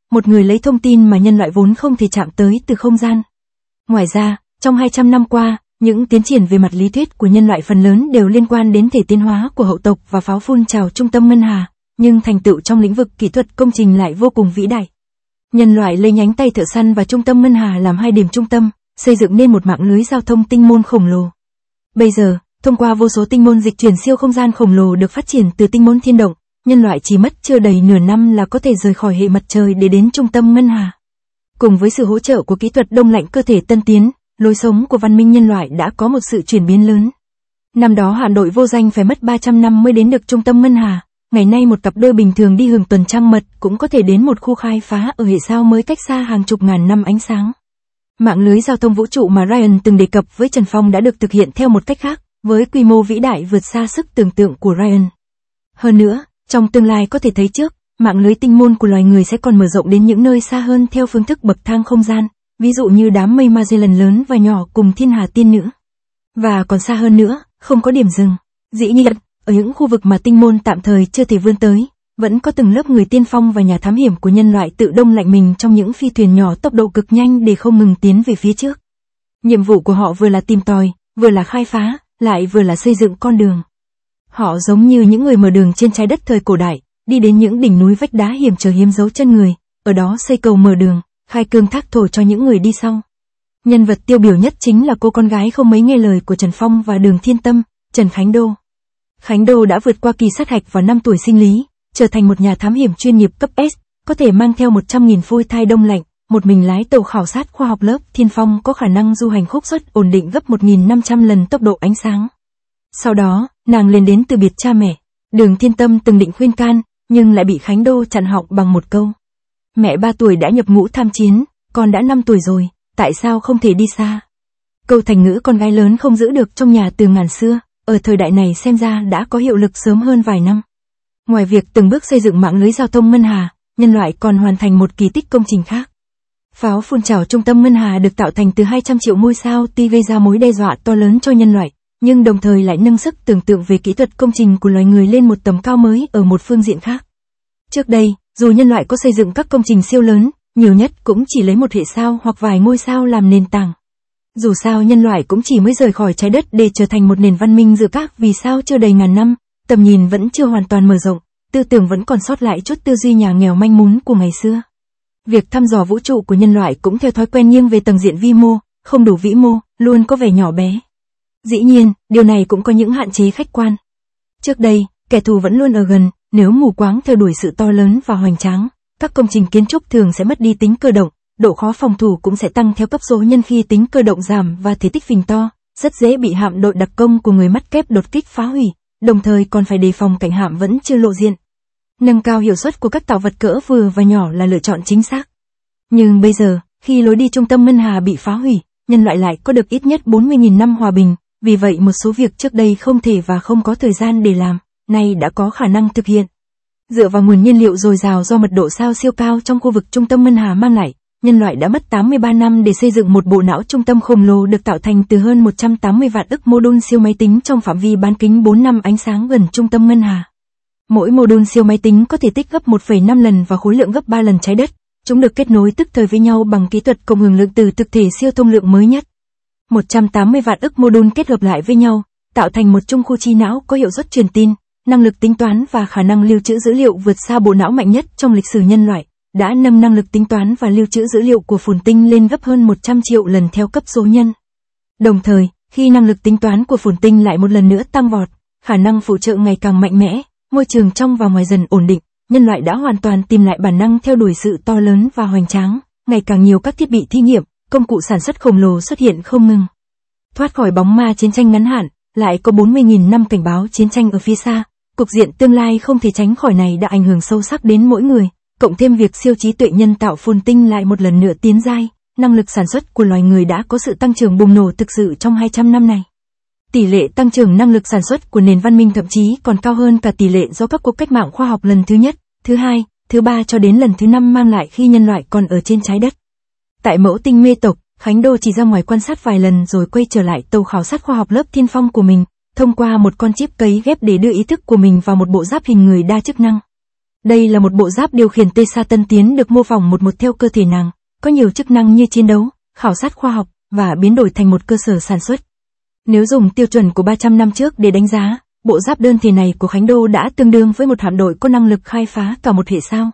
một người lấy thông tin mà nhân loại vốn không thể chạm tới từ không gian. Ngoài ra, trong 200 năm qua, những tiến triển về mặt lý thuyết của nhân loại phần lớn đều liên quan đến thể tiến hóa của hậu tộc và pháo phun trào trung tâm ngân hà, nhưng thành tựu trong lĩnh vực kỹ thuật công trình lại vô cùng vĩ đại. Nhân loại lấy nhánh tay thợ săn và trung tâm ngân hà làm hai điểm trung tâm, xây dựng nên một mạng lưới giao thông tinh môn khổng lồ. Bây giờ, thông qua vô số tinh môn dịch chuyển siêu không gian khổng lồ được phát triển từ tinh môn thiên động, nhân loại chỉ mất chưa đầy nửa năm là có thể rời khỏi hệ mặt trời để đến trung tâm ngân hà. Cùng với sự hỗ trợ của kỹ thuật đông lạnh cơ thể tân tiến, lối sống của văn minh nhân loại đã có một sự chuyển biến lớn. Năm đó hạm đội vô danh phải mất 300 năm mới đến được trung tâm ngân hà, ngày nay một cặp đôi bình thường đi hưởng tuần trăng mật cũng có thể đến một khu khai phá ở hệ sao mới cách xa hàng chục ngàn năm ánh sáng. Mạng lưới giao thông vũ trụ mà Ryan từng đề cập với Trần Phong đã được thực hiện theo một cách khác, với quy mô vĩ đại vượt xa sức tưởng tượng của Ryan. Hơn nữa, trong tương lai có thể thấy trước, mạng lưới tinh môn của loài người sẽ còn mở rộng đến những nơi xa hơn theo phương thức bậc thang không gian, ví dụ như đám mây Magellan lớn và nhỏ cùng thiên hà tiên nữ. Và còn xa hơn nữa, không có điểm dừng. Dĩ nhiên, ở những khu vực mà tinh môn tạm thời chưa thể vươn tới, vẫn có từng lớp người tiên phong và nhà thám hiểm của nhân loại tự đông lạnh mình trong những phi thuyền nhỏ tốc độ cực nhanh để không ngừng tiến về phía trước. Nhiệm vụ của họ vừa là tìm tòi, vừa là khai phá, lại vừa là xây dựng con đường. Họ giống như những người mở đường trên trái đất thời cổ đại, đi đến những đỉnh núi vách đá hiểm trở hiếm dấu chân người, ở đó xây cầu mở đường, khai cương thác thổ cho những người đi sau. Nhân vật tiêu biểu nhất chính là cô con gái không mấy nghe lời của Trần Phong và Đường Thiên Tâm, Trần Khánh Đô. Khánh Đô đã vượt qua kỳ sát hạch vào 5 tuổi sinh lý, trở thành một nhà thám hiểm chuyên nghiệp cấp S, có thể mang theo 100.000 phôi thai đông lạnh, một mình lái tàu khảo sát khoa học lớp Thiên Phong có khả năng du hành khúc suất ổn định gấp 1.500 lần tốc độ ánh sáng. Sau đó, nàng lên đến từ biệt cha mẹ. Đường Thiên Tâm từng định khuyên can, nhưng lại bị Khánh Đô chặn họng bằng một câu. Mẹ 3 tuổi đã nhập ngũ tham chiến, con đã 5 tuổi rồi, tại sao không thể đi xa? Câu thành ngữ con gái lớn không giữ được trong nhà từ ngàn xưa, ở thời đại này xem ra đã có hiệu lực sớm hơn vài năm. Ngoài việc từng bước xây dựng mạng lưới giao thông ngân hà, nhân loại còn hoàn thành một kỳ tích công trình khác. Pháo phun trào trung tâm ngân hà được tạo thành từ 200 triệu ngôi sao tuy gây ra mối đe dọa to lớn cho nhân loại, nhưng đồng thời lại nâng sức tưởng tượng về kỹ thuật công trình của loài người lên một tầm cao mới ở một phương diện khác. Trước đây, dù nhân loại có xây dựng các công trình siêu lớn, nhiều nhất cũng chỉ lấy một hệ sao hoặc vài ngôi sao làm nền tảng. Dù sao nhân loại cũng chỉ mới rời khỏi trái đất để trở thành một nền văn minh giữa các vì sao chưa đầy ngàn năm, tầm nhìn vẫn chưa hoàn toàn mở rộng, tư tưởng vẫn còn sót lại chút tư duy nhà nghèo manh mún của ngày xưa. Việc thăm dò vũ trụ của nhân loại cũng theo thói quen nghiêng về tầng diện vi mô, không đủ vĩ mô, luôn có vẻ nhỏ bé. Dĩ nhiên, điều này cũng có những hạn chế khách quan. Trước đây, kẻ thù vẫn luôn ở gần, nếu mù quáng theo đuổi sự to lớn và hoành tráng, các công trình kiến trúc thường sẽ mất đi tính cơ động, độ khó phòng thủ cũng sẽ tăng theo cấp số nhân khi tính cơ động giảm và thể tích phình to, rất dễ bị hạm đội đặc công của người mắt kép đột kích phá hủy, đồng thời còn phải đề phòng cảnh hạm vẫn chưa lộ diện. Nâng cao hiệu suất của các tạo vật cỡ vừa và nhỏ là lựa chọn chính xác. Nhưng bây giờ, khi lối đi trung tâm ngân hà bị phá hủy, nhân loại lại có được ít nhất 40.000 năm hòa bình, vì vậy một số việc trước đây không thể và không có thời gian để làm, nay đã có khả năng thực hiện. Dựa vào nguồn nhiên liệu dồi dào do mật độ sao siêu cao trong khu vực trung tâm ngân hà mang lại, nhân loại đã mất 83 năm để xây dựng một bộ não trung tâm khổng lồ được tạo thành từ hơn 180 vạn ức mô-đun siêu máy tính trong phạm vi bán kính 4 năm ánh sáng gần trung tâm ngân hà. Mỗi mô-đun siêu máy tính có thể tích gấp 1,5 lần và khối lượng gấp 3 lần trái đất. Chúng được kết nối tức thời với nhau bằng kỹ thuật cộng hưởng lượng từ thực thể siêu thông lượng mới nhất. 180 vạn ức mô-đun kết hợp lại với nhau, tạo thành một chung khu trí não có hiệu suất truyền tin, năng lực tính toán và khả năng lưu trữ dữ liệu vượt xa bộ não mạnh nhất trong lịch sử nhân loại, đã nâng năng lực tính toán và lưu trữ dữ liệu của phồn tinh lên gấp hơn 100 triệu lần theo cấp số nhân. Đồng thời, khi năng lực tính toán của phồn tinh lại một lần nữa tăng vọt, khả năng phụ trợ ngày càng mạnh mẽ, môi trường trong và ngoài dần ổn định, nhân loại đã hoàn toàn tìm lại bản năng theo đuổi sự to lớn và hoành tráng, ngày càng nhiều các thiết bị thí nghiệm, công cụ sản xuất khổng lồ xuất hiện không ngừng. Thoát khỏi bóng ma chiến tranh ngắn hạn, lại có 40.000 năm cảnh báo chiến tranh ở phía xa, cục diện tương lai không thể tránh khỏi này đã ảnh hưởng sâu sắc đến mỗi người, cộng thêm việc siêu trí tuệ nhân tạo phồn tinh lại một lần nữa tiến giai, năng lực sản xuất của loài người đã có sự tăng trưởng bùng nổ thực sự trong 200 năm này. Tỷ lệ tăng trưởng năng lực sản xuất của nền văn minh thậm chí còn cao hơn cả tỷ lệ do các cuộc cách mạng khoa học lần thứ nhất, thứ hai, thứ ba cho đến lần thứ 5 mang lại khi nhân loại còn ở trên trái đất. Tại mẫu tinh mê tộc, Khánh Đô chỉ ra ngoài quan sát vài lần rồi quay trở lại tàu khảo sát khoa học lớp Thiên Phong của mình, thông qua một con chip cấy ghép để đưa ý thức của mình vào một bộ giáp hình người đa chức năng. Đây là một bộ giáp điều khiển Tessa tân tiến được mô phỏng một theo cơ thể nàng, có nhiều chức năng như chiến đấu, khảo sát khoa học, và biến đổi thành một cơ sở sản xuất. Nếu dùng tiêu chuẩn của 300 năm trước để đánh giá, bộ giáp đơn thể này của Khánh Đô đã tương đương với một hạm đội có năng lực khai phá cả một hệ sao.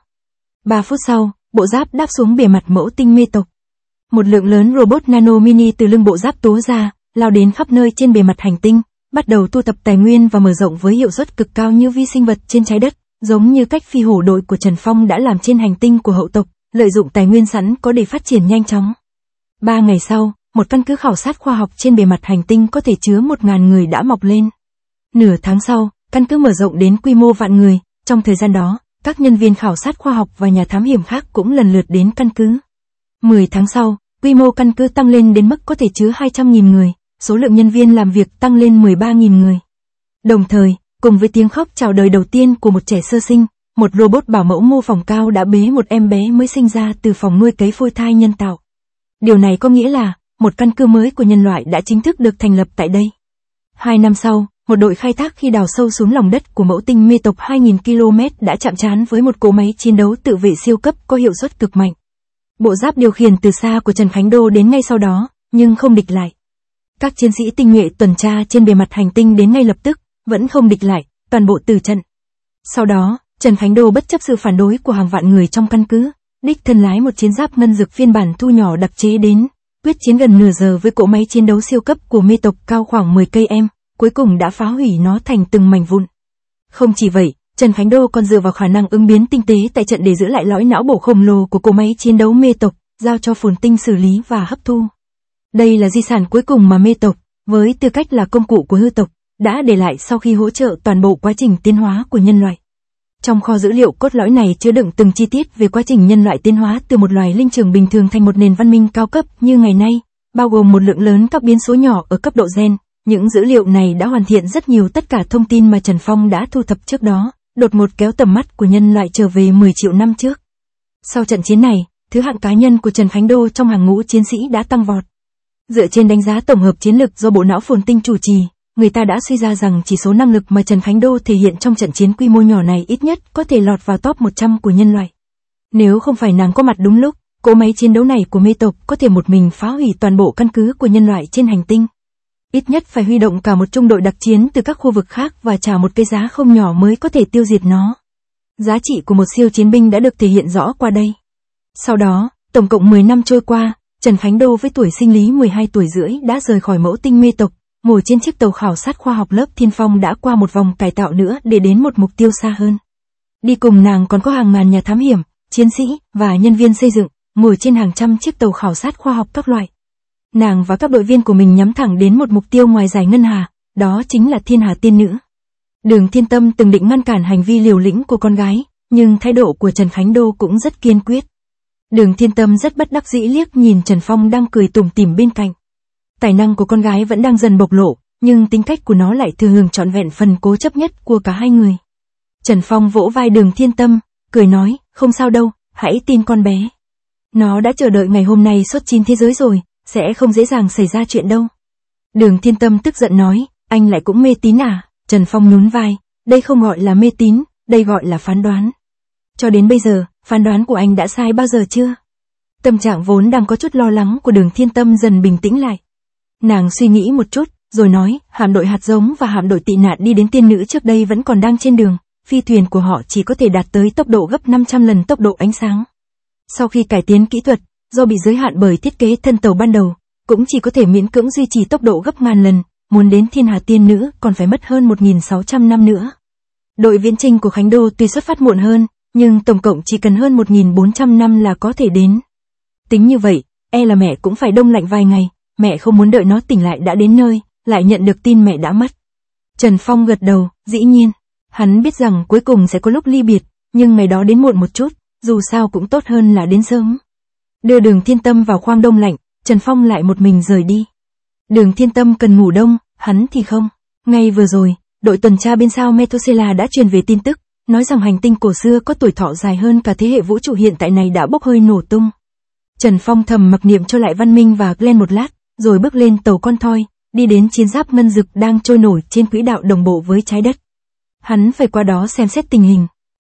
3 phút sau, bộ giáp đáp xuống bề mặt mẫu tinh mê tộc. Một lượng lớn robot nano mini từ lưng bộ giáp túa ra, lao đến khắp nơi trên bề mặt hành tinh, bắt đầu thu thập tài nguyên và mở rộng với hiệu suất cực cao như vi sinh vật trên trái đất, giống như cách phi hổ đội của Trần Phong đã làm trên hành tinh của hậu tộc, lợi dụng tài nguyên sẵn có để phát triển nhanh chóng. 3 ngày sau, một căn cứ khảo sát khoa học trên bề mặt hành tinh có thể chứa 1.000 người đã mọc lên. Nửa tháng sau, căn cứ mở rộng đến quy mô vạn người, trong thời gian đó, các nhân viên khảo sát khoa học và nhà thám hiểm khác cũng lần lượt đến căn cứ. 10 tháng sau, quy mô căn cứ tăng lên đến mức có thể chứa 200.000 người, số lượng nhân viên làm việc tăng lên 13.000 người. Đồng thời, cùng với tiếng khóc chào đời đầu tiên của một trẻ sơ sinh, một robot bảo mẫu mô phỏng cao đã bế một em bé mới sinh ra từ phòng nuôi cấy phôi thai nhân tạo. Điều này có nghĩa là, một căn cứ mới của nhân loại đã chính thức được thành lập tại đây. 2 năm sau, một đội khai thác khi đào sâu xuống lòng đất của mẫu tinh mê tộc 2.000 km đã chạm trán với một cỗ máy chiến đấu tự vệ siêu cấp có hiệu suất cực mạnh. Bộ giáp điều khiển từ xa của Trần Khánh Đô đến ngay sau đó, nhưng không địch lại. Các chiến sĩ tinh nhuệ tuần tra trên bề mặt hành tinh đến ngay lập tức, vẫn không địch lại, toàn bộ từ trận. Sau đó, Trần Khánh Đô bất chấp sự phản đối của hàng vạn người trong căn cứ, đích thân lái một chiến giáp ngân dực phiên bản thu nhỏ đặc chế đến, quyết chiến gần nửa giờ với cỗ máy chiến đấu siêu cấp của mê tộc cao khoảng 10 cây em, cuối cùng đã phá hủy nó thành từng mảnh vụn. Không chỉ vậy, Trần Khánh Đô còn dựa vào khả năng ứng biến tinh tế tại trận để giữ lại lõi não bộ khổng lồ của cỗ máy chiến đấu mê tộc, giao cho phồn tinh xử lý và hấp thu. Đây là di sản cuối cùng mà mê tộc, với tư cách là công cụ của hư tộc, đã để lại sau khi hỗ trợ toàn bộ quá trình tiến hóa của nhân loại. Trong kho dữ liệu cốt lõi này chứa đựng từng chi tiết về quá trình nhân loại tiến hóa từ một loài linh trưởng bình thường thành một nền văn minh cao cấp như ngày nay, bao gồm một lượng lớn các biến số nhỏ ở cấp độ gen. Những dữ liệu này đã hoàn thiện rất nhiều tất cả thông tin mà Trần Phong đã thu thập trước đó, đột ngột kéo tầm mắt của nhân loại trở về 10 triệu năm trước. Sau trận chiến này, thứ hạng cá nhân của Trần Khánh Đô trong hàng ngũ chiến sĩ đã tăng vọt. Dựa trên đánh giá tổng hợp chiến lược do bộ não phồn tinh chủ trì, người ta đã suy ra rằng chỉ số năng lực mà Trần Khánh Đô thể hiện trong trận chiến quy mô nhỏ này ít nhất có thể lọt vào top 100 của nhân loại. Nếu không phải nàng có mặt đúng lúc, cỗ máy chiến đấu này của mê tộc có thể một mình phá hủy toàn bộ căn cứ của nhân loại trên hành tinh. Ít nhất phải huy động cả một trung đội đặc chiến từ các khu vực khác và trả một cái giá không nhỏ mới có thể tiêu diệt nó. Giá trị của một siêu chiến binh đã được thể hiện rõ qua đây. Sau đó, tổng cộng 10 năm trôi qua, Trần Khánh Đô với tuổi sinh lý 12 tuổi rưỡi đã rời khỏi mẫu tinh mê tộc, ngồi trên chiếc tàu khảo sát khoa học lớp Thiên Phong đã qua một vòng cải tạo nữa để đến một mục tiêu xa hơn. Đi cùng nàng còn có hàng ngàn nhà thám hiểm, chiến sĩ và nhân viên xây dựng, ngồi trên hàng trăm chiếc tàu khảo sát khoa học các loại. Nàng và các đội viên của mình nhắm thẳng đến một mục tiêu ngoài dải ngân hà, đó chính là Thiên Hà Tiên Nữ. Đường Thiên Tâm từng định ngăn cản hành vi liều lĩnh của con gái, nhưng thái độ của Trần Khánh Đô cũng rất kiên quyết. Đường Thiên Tâm rất bất đắc dĩ liếc nhìn Trần Phong đang cười tủm tỉm bên cạnh. Tài năng của con gái vẫn đang dần bộc lộ, nhưng tính cách của nó lại thừa hưởng trọn vẹn phần cố chấp nhất của cả hai người. Trần Phong vỗ vai Đường Thiên Tâm, cười nói, không sao đâu, hãy tin con bé. Nó đã chờ đợi ngày hôm nay suốt 9 thế giới rồi, sẽ không dễ dàng xảy ra chuyện đâu. Đường Thiên Tâm tức giận nói, anh lại cũng mê tín à? Trần Phong nhún vai, đây không gọi là mê tín, đây gọi là phán đoán. Cho đến bây giờ, phán đoán của anh đã sai bao giờ chưa? Tâm trạng vốn đang có chút lo lắng của Đường Thiên Tâm dần bình tĩnh lại. Nàng suy nghĩ một chút, rồi nói, hạm đội hạt giống và hạm đội tị nạn đi đến tiên nữ trước đây vẫn còn đang trên đường, phi thuyền của họ chỉ có thể đạt tới tốc độ gấp 500 lần tốc độ ánh sáng. Sau khi cải tiến kỹ thuật, do bị giới hạn bởi thiết kế thân tàu ban đầu, cũng chỉ có thể miễn cưỡng duy trì tốc độ gấp ngàn lần, muốn đến Thiên Hà Tiên Nữ còn phải mất hơn 1.600 năm nữa. Đội viễn chinh của Khánh Đô tuy xuất phát muộn hơn, nhưng tổng cộng chỉ cần hơn 1.400 năm là có thể đến. Tính như vậy, e là mẹ cũng phải đông lạnh vài ngày, mẹ không muốn đợi nó tỉnh lại đã đến nơi, lại nhận được tin mẹ đã mất. Trần Phong gật đầu, dĩ nhiên. Hắn biết rằng cuối cùng sẽ có lúc ly biệt, nhưng ngày đó đến muộn một chút, dù sao cũng tốt hơn là đến sớm. Đưa Đường Thiên Tâm vào khoang đông lạnh, Trần Phong lại một mình rời đi. Đường Thiên Tâm cần ngủ đông, hắn thì không. Ngay vừa rồi, đội tuần tra bên sao Methuselah đã truyền về tin tức, nói rằng hành tinh cổ xưa có tuổi thọ dài hơn cả thế hệ vũ trụ hiện tại này đã bốc hơi nổ tung. Trần Phong thầm mặc niệm cho lại Văn Minh và Glenn một lát, rồi bước lên tàu con thoi, đi đến chiến giáp ngân dực đang trôi nổi trên quỹ đạo đồng bộ với trái đất. Hắn phải qua đó xem xét tình hình.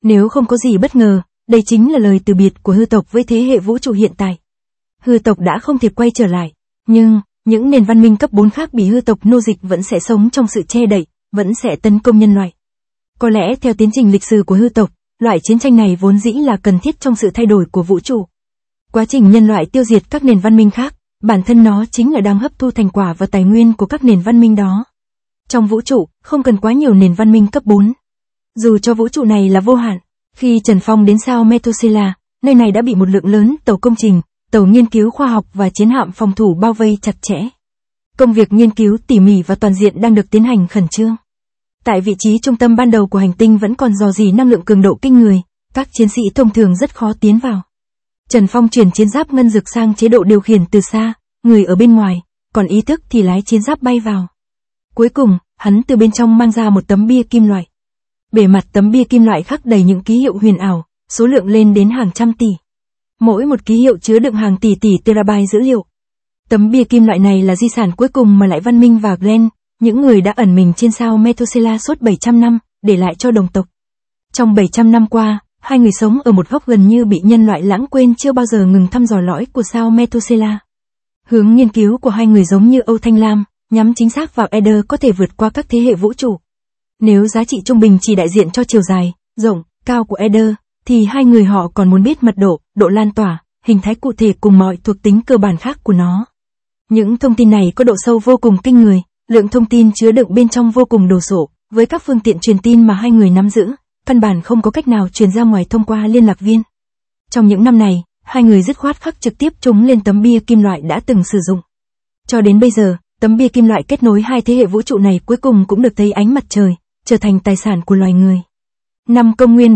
Nếu không có gì bất ngờ, đây chính là lời từ biệt của hư tộc với thế hệ vũ trụ hiện tại. Hư tộc đã không thể quay trở lại, nhưng những nền văn minh cấp 4 khác bị hư tộc nô dịch vẫn sẽ sống trong sự che đậy, vẫn sẽ tấn công nhân loại. Có lẽ theo tiến trình lịch sử của hư tộc, loại chiến tranh này vốn dĩ là cần thiết trong sự thay đổi của vũ trụ. Quá trình nhân loại tiêu diệt các nền văn minh khác, bản thân nó chính là đang hấp thu thành quả và tài nguyên của các nền văn minh đó. Trong vũ trụ, không cần quá nhiều nền văn minh cấp 4. Dù cho vũ trụ này là vô hạn, khi Trần Phong đến sao Methuselah, nơi này đã bị một lượng lớn tàu công trình, tàu nghiên cứu khoa học và chiến hạm phòng thủ bao vây chặt chẽ. Công việc nghiên cứu tỉ mỉ và toàn diện đang được tiến hành khẩn trương. Tại vị trí trung tâm ban đầu của hành tinh vẫn còn rò rỉ năng lượng cường độ kinh người, các chiến sĩ thông thường rất khó tiến vào. Trần Phong chuyển chiến giáp ngân dực sang chế độ điều khiển từ xa, người ở bên ngoài, còn ý thức thì lái chiến giáp bay vào. Cuối cùng, hắn từ bên trong mang ra một tấm bia kim loại. Bề mặt tấm bia kim loại khắc đầy những ký hiệu huyền ảo, số lượng lên đến hàng trăm tỷ. Mỗi một ký hiệu chứa đựng hàng tỷ terabyte dữ liệu. Tấm bia kim loại này là di sản cuối cùng mà Lại Văn Minh và Glenn, những người đã ẩn mình trên sao Methuselah suốt 700 năm, để lại cho đồng tộc. Trong 700 năm qua, hai người sống ở một góc gần như bị nhân loại lãng quên, chưa bao giờ ngừng thăm dò lõi của sao Methuselah. Hướng nghiên cứu của hai người giống như Âu Thanh Lam, nhắm chính xác vào Eder có thể vượt qua các thế hệ vũ trụ. Nếu giá trị trung bình chỉ đại diện cho chiều dài, rộng, cao của Eder, thì hai người họ còn muốn biết mật độ, độ lan tỏa, hình thái cụ thể cùng mọi thuộc tính cơ bản khác của nó. Những thông tin này có độ sâu vô cùng kinh người, lượng thông tin chứa đựng bên trong vô cùng đồ sộ, với các phương tiện truyền tin mà hai người nắm giữ, căn bản không có cách nào truyền ra ngoài thông qua liên lạc viên. Trong những năm này, hai người dứt khoát khắc trực tiếp chúng lên tấm bia kim loại đã từng sử dụng. Cho đến bây giờ, tấm bia kim loại kết nối hai thế hệ vũ trụ này cuối cùng cũng được thấy ánh mặt trời, trở thành tài sản của loài người. Năm Công nguyên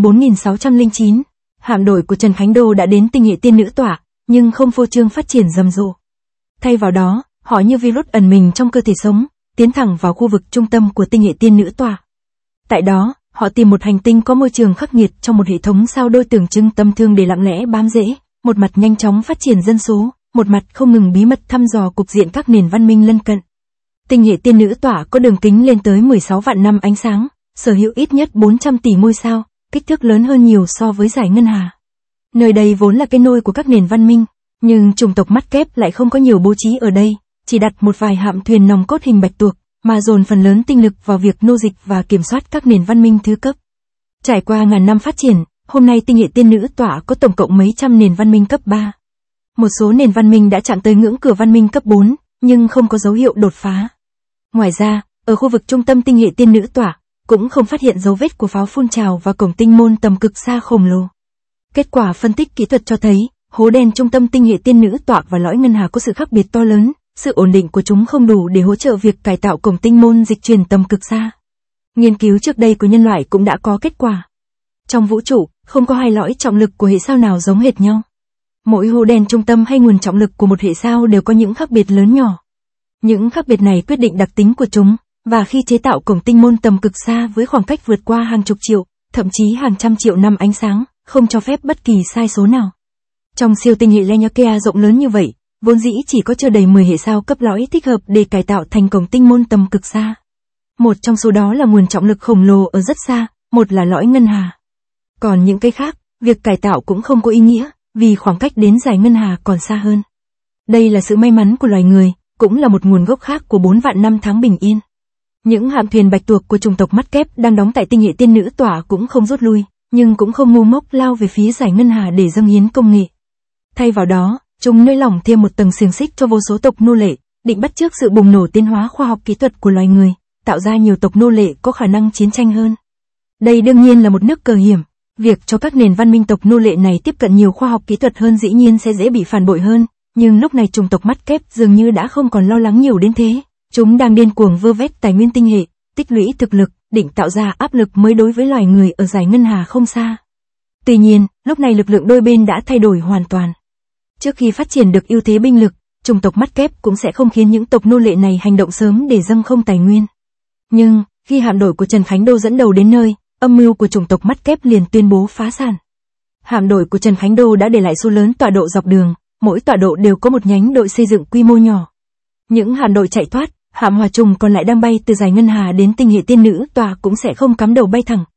4609, hạm đội của Trần Khánh Đô đã đến tinh hệ tiên nữ tọa, nhưng không phô trương phát triển rầm rộ. Thay vào đó, họ như virus ẩn mình trong cơ thể sống, tiến thẳng vào khu vực trung tâm của tinh hệ tiên nữ tọa. Tại đó, họ tìm một hành tinh có môi trường khắc nghiệt trong một hệ thống sao đôi tưởng chừng tầm thường để lặng lẽ bám rễ, một mặt nhanh chóng phát triển dân số, một mặt không ngừng bí mật thăm dò cục diện các nền văn minh lân cận. Tinh hệ tiên nữ tọa có đường kính lên tới 16 vạn năm ánh sáng, sở hữu ít nhất 400 tỷ ngôi sao, kích thước lớn hơn nhiều so với dải ngân hà. Nơi đây vốn là cái nôi của các nền văn minh, nhưng chủng tộc mắt kép lại không có nhiều bố trí ở đây, chỉ đặt một vài hạm thuyền nòng cốt hình bạch tuộc, mà dồn phần lớn tinh lực vào việc nô dịch và kiểm soát các nền văn minh thứ cấp. Trải qua ngàn năm phát triển, hôm nay tinh hệ tiên nữ tọa có tổng cộng mấy trăm nền văn minh cấp 3. Một số nền văn minh đã chạm tới ngưỡng cửa văn minh cấp 4, nhưng không có dấu hiệu đột phá. Ngoài ra, ở khu vực trung tâm tinh hệ tiên nữ tọa, cũng không phát hiện dấu vết của pháo phun trào và cổng tinh môn tầm cực xa khổng lồ. Kết quả phân tích kỹ thuật cho thấy, hố đen trung tâm tinh hệ tiên nữ tọa và lõi ngân hà có sự khác biệt to lớn, sự ổn định của chúng không đủ để hỗ trợ việc cải tạo cổng tinh môn dịch chuyển tầm cực xa. Nghiên cứu trước đây của nhân loại cũng đã có kết quả. Trong vũ trụ, không có hai lõi trọng lực của hệ sao nào giống hệt nhau. Mỗi hố đen trung tâm hay nguồn trọng lực của một hệ sao đều có những khác biệt lớn nhỏ. Những khác biệt này quyết định đặc tính của chúng, và khi chế tạo cổng tinh môn tầm cực xa với khoảng cách vượt qua hàng chục triệu, thậm chí hàng trăm triệu năm ánh sáng, không cho phép bất kỳ sai số nào. Trong siêu tinh hệ Laniakea rộng lớn như vậy, vốn dĩ chỉ có chưa đầy 10 hệ sao cấp lõi thích hợp để cải tạo thành cổng tinh môn tầm cực xa. Một trong số đó là nguồn trọng lực khổng lồ ở rất xa, một là lõi ngân hà. Còn những cái khác, việc cải tạo cũng không có ý nghĩa, vì khoảng cách đến dải ngân hà còn xa hơn. Đây là sự may mắn của loài người, cũng là một nguồn gốc khác của 4 vạn năm tháng bình yên. Những hạm thuyền bạch tuộc của chủng tộc mắt kép đang đóng tại tinh hệ tiên nữ tọa cũng không rút lui, nhưng cũng không ngu ngốc lao về phía dải ngân hà để dâng hiến công nghệ. Thay vào đó, chúng nới lỏng thêm một tầng xiềng xích cho vô số tộc nô lệ, định bắt chước sự bùng nổ tiến hóa khoa học kỹ thuật của loài người, tạo ra nhiều tộc nô lệ có khả năng chiến tranh hơn. Đây đương nhiên là một nước cờ hiểm, việc cho các nền văn minh tộc nô lệ này tiếp cận nhiều khoa học kỹ thuật hơn dĩ nhiên sẽ dễ bị phản bội hơn, nhưng lúc này chủng tộc mắt kép dường như đã không còn lo lắng nhiều đến thế. Chúng đang điên cuồng vơ vét tài nguyên tinh hệ, tích lũy thực lực, định tạo ra áp lực mới đối với loài người ở dải ngân hà không xa. Tuy nhiên, lúc này lực lượng đôi bên đã thay đổi hoàn toàn. Trước khi phát triển được ưu thế binh lực, chủng tộc mắt kép cũng sẽ không khiến những tộc nô lệ này hành động sớm để dâng không tài nguyên. Nhưng, khi hạm đội của Trần Khánh Đô dẫn đầu đến nơi, âm mưu của chủng tộc mắt kép liền tuyên bố phá sản. Hạm đội của Trần Khánh Đô đã để lại số lớn tọa độ dọc đường, mỗi tọa độ đều có một nhánh đội xây dựng quy mô nhỏ. Những hạm đội chạy thoát, hạm hỏa trùng còn lại đang bay từ dải ngân hà đến tinh hệ tiên nữ tọa cũng sẽ không cắm đầu bay thẳng,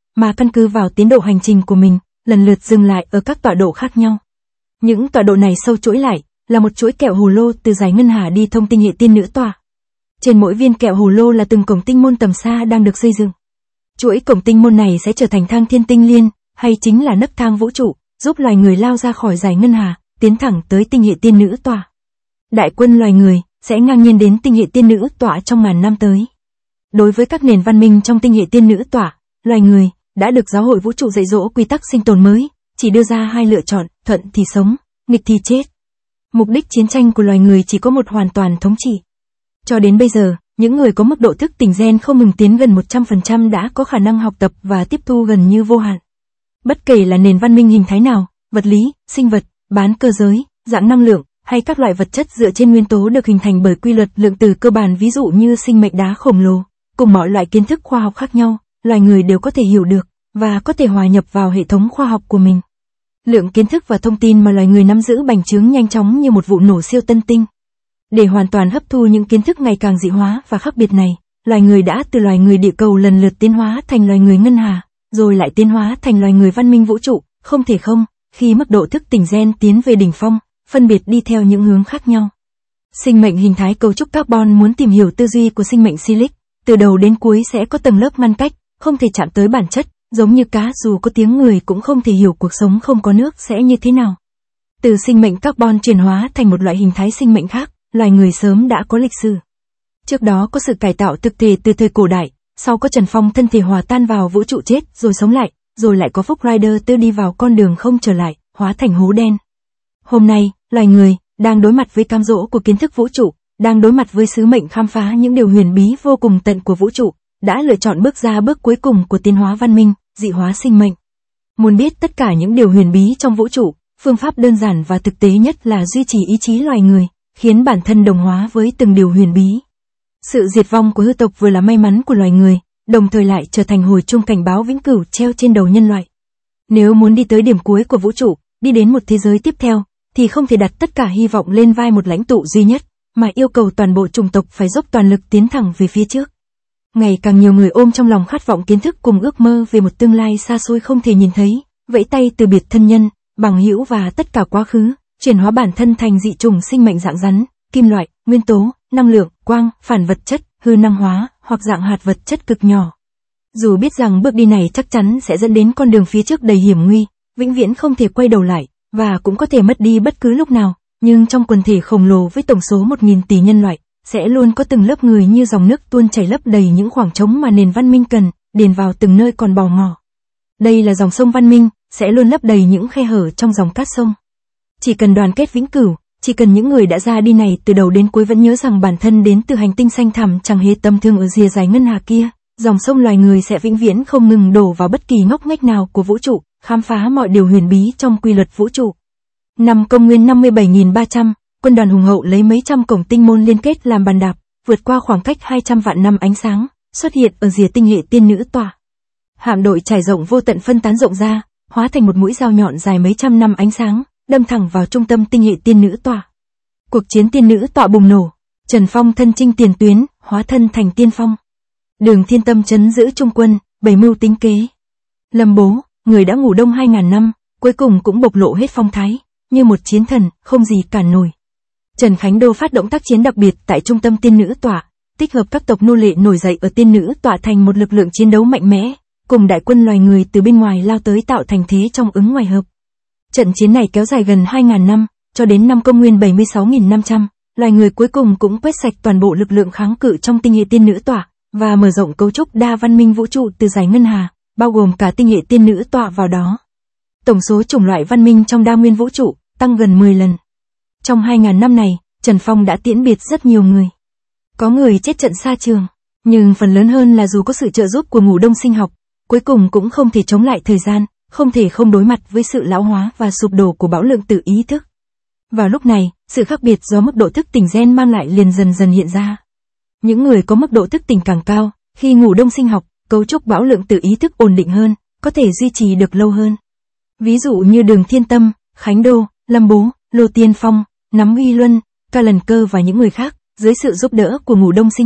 mà căn cứ vào tiến độ hành trình của mình, lần lượt dừng lại ở các tọa độ khác nhau. Những tọa độ này sâu chuỗi lại, là một chuỗi kẹo hồ lô từ giải ngân hà đi thông tinh hệ tiên nữ tọa. Trên mỗi viên kẹo hồ lô là từng cổng tinh môn tầm xa đang được xây dựng. Chuỗi cổng tinh môn này sẽ trở thành thang thiên tinh liên, hay chính là nấc thang vũ trụ, giúp loài người lao ra khỏi giải ngân hà, tiến thẳng tới tinh hệ tiên nữ tọa. Đại quân loài người sẽ ngang nhiên đến tinh hệ tiên nữ tọa trong ngàn năm tới. Đối với các nền văn minh trong tinh hệ tiên nữ tọa, loài người đã được giáo hội vũ trụ dạy dỗ quy tắc sinh tồn mới, chỉ đưa ra hai lựa chọn, thuận thì sống, nghịch thì chết. Mục đích chiến tranh của loài người chỉ có một, hoàn toàn thống trị. Cho đến bây giờ, những người có mức độ thức tỉnh gen không ngừng tiến gần 100% đã có khả năng học tập và tiếp thu gần như vô hạn. Bất kể là nền văn minh hình thái nào, vật lý, sinh vật, bán cơ giới, dạng năng lượng, hay các loại vật chất dựa trên nguyên tố được hình thành bởi quy luật lượng tử cơ bản, ví dụ như sinh mệnh đá khổng lồ, cùng mọi loại kiến thức khoa học khác nhau, loài người đều có thể hiểu được, và có thể hòa nhập vào hệ thống khoa học của mình. Lượng kiến thức và thông tin mà loài người nắm giữ bành trướng nhanh chóng như một vụ nổ siêu tân tinh. Để hoàn toàn hấp thu những kiến thức ngày càng dị hóa và khác biệt này, loài người đã từ loài người địa cầu lần lượt tiến hóa thành loài người ngân hà, rồi lại tiến hóa thành loài người văn minh vũ trụ, không thể không, khi mức độ thức tỉnh gen tiến về đỉnh phong, phân biệt đi theo những hướng khác nhau. Sinh mệnh hình thái cấu trúc carbon muốn tìm hiểu tư duy của sinh mệnh silic, từ đầu đến cuối sẽ có tầng lớp ngăn cách, không thể chạm tới bản chất, giống như cá dù có tiếng người cũng không thể hiểu cuộc sống không có nước sẽ như thế nào. Từ sinh mệnh carbon chuyển hóa thành một loại hình thái sinh mệnh khác, loài người sớm đã có lịch sử. Trước đó có sự cải tạo thực thể từ thời cổ đại, sau có Trần Phong thân thể hòa tan vào vũ trụ chết rồi sống lại, rồi lại có Phúc Rider tư đi vào con đường không trở lại, hóa thành hố đen. Hôm nay, loài người đang đối mặt với cám dỗ của kiến thức vũ trụ, đang đối mặt với sứ mệnh khám phá những điều huyền bí vô cùng tận của vũ trụ, đã lựa chọn bước ra bước cuối cùng của tiến hóa văn minh, dị hóa sinh mệnh. Muốn biết tất cả những điều huyền bí trong vũ trụ, phương pháp đơn giản và thực tế nhất là duy trì ý chí loài người, khiến bản thân đồng hóa với từng điều huyền bí. Sự diệt vong của hư tộc vừa là may mắn của loài người, đồng thời lại trở thành hồi chuông cảnh báo vĩnh cửu treo trên đầu nhân loại. Nếu muốn đi tới điểm cuối của vũ trụ, đi đến một thế giới tiếp theo, thì không thể đặt tất cả hy vọng lên vai một lãnh tụ duy nhất, mà yêu cầu toàn bộ chủng tộc phải dốc toàn lực tiến thẳng về phía trước. Ngày càng nhiều người ôm trong lòng khát vọng kiến thức cùng ước mơ về một tương lai xa xôi không thể nhìn thấy, vẫy tay từ biệt thân nhân, bằng hữu và tất cả quá khứ, chuyển hóa bản thân thành dị chủng sinh mệnh dạng rắn, kim loại, nguyên tố, năng lượng, quang, phản vật chất, hư năng hóa, hoặc dạng hạt vật chất cực nhỏ. Dù biết rằng bước đi này chắc chắn sẽ dẫn đến con đường phía trước đầy hiểm nguy, vĩnh viễn không thể quay đầu lại, và cũng có thể mất đi bất cứ lúc nào, nhưng trong quần thể khổng lồ với tổng số 1.000 tỷ nhân loại, sẽ luôn có từng lớp người như dòng nước tuôn chảy lấp đầy những khoảng trống mà nền văn minh cần, điền vào từng nơi còn bò ngỏ. Đây là dòng sông văn minh, sẽ luôn lấp đầy những khe hở trong dòng cát sông. Chỉ cần đoàn kết vĩnh cửu, chỉ cần những người đã ra đi này từ đầu đến cuối vẫn nhớ rằng bản thân đến từ hành tinh xanh thẳm chẳng hề tầm thường ở rìa giải ngân hà kia, dòng sông loài người sẽ vĩnh viễn không ngừng đổ vào bất kỳ ngóc ngách nào của vũ trụ, khám phá mọi điều huyền bí trong quy luật vũ trụ. Năm công nguyên 57.300, quân đoàn hùng hậu lấy mấy trăm cổng tinh môn liên kết làm bàn đạp, vượt qua khoảng cách 200 vạn năm ánh sáng, xuất hiện ở rìa tinh hệ tiên nữ tọa. Hạm đội trải rộng vô tận phân tán rộng ra, hóa thành một mũi dao nhọn dài mấy trăm năm ánh sáng, đâm thẳng vào trung tâm tinh hệ tiên nữ tọa. Cuộc chiến tiên nữ tọa bùng nổ, Trần Phong thân chinh tiền tuyến, hóa thân thành tiên phong. Đường Thiên Tâm trấn giữ trung quân, bày mưu tính kế. Lâm Bố, người đã ngủ đông 2.000 năm, cuối cùng cũng bộc lộ hết phong thái, như một chiến thần, không gì cản nổi. Trần Khánh Đô phát động tác chiến đặc biệt tại trung tâm tiên nữ tọa, tích hợp các tộc nô lệ nổi dậy ở tiên nữ tọa thành một lực lượng chiến đấu mạnh mẽ, cùng đại quân loài người từ bên ngoài lao tới tạo thành thế trong ứng ngoài hợp. Trận chiến này kéo dài gần 2.000 năm, cho đến năm công nguyên 76.500, loài người cuối cùng cũng quét sạch toàn bộ lực lượng kháng cự trong tinh hệ tiên nữ tọa, và mở rộng cấu trúc đa văn minh vũ trụ từ giải ngân hà, bao gồm cả tinh hệ tiên nữ tọa vào đó. Tổng số chủng loại văn minh trong đa nguyên vũ trụ tăng gần 10 lần. Trong 2.000 năm này, Trần Phong đã tiễn biệt rất nhiều người. Có người chết trận xa trường, nhưng phần lớn hơn là dù có sự trợ giúp của ngủ đông sinh học, cuối cùng cũng không thể chống lại thời gian, không thể không đối mặt với sự lão hóa và sụp đổ của bão lượng tử ý thức. Vào lúc này, sự khác biệt do mức độ thức tỉnh gen mang lại liền dần dần hiện ra. Những người có mức độ thức tỉnh càng cao, khi ngủ đông sinh học, cấu trúc bão lượng tử ý thức ổn định hơn, có thể duy trì được lâu hơn. Ví dụ như Đường Thiên Tâm, Khánh Đô, Lâm Bố, Lô Tiên Phong, Nắm Uy Luân, Ca Lần Cơ và những người khác, dưới sự giúp đỡ của ngủ đông sinh học,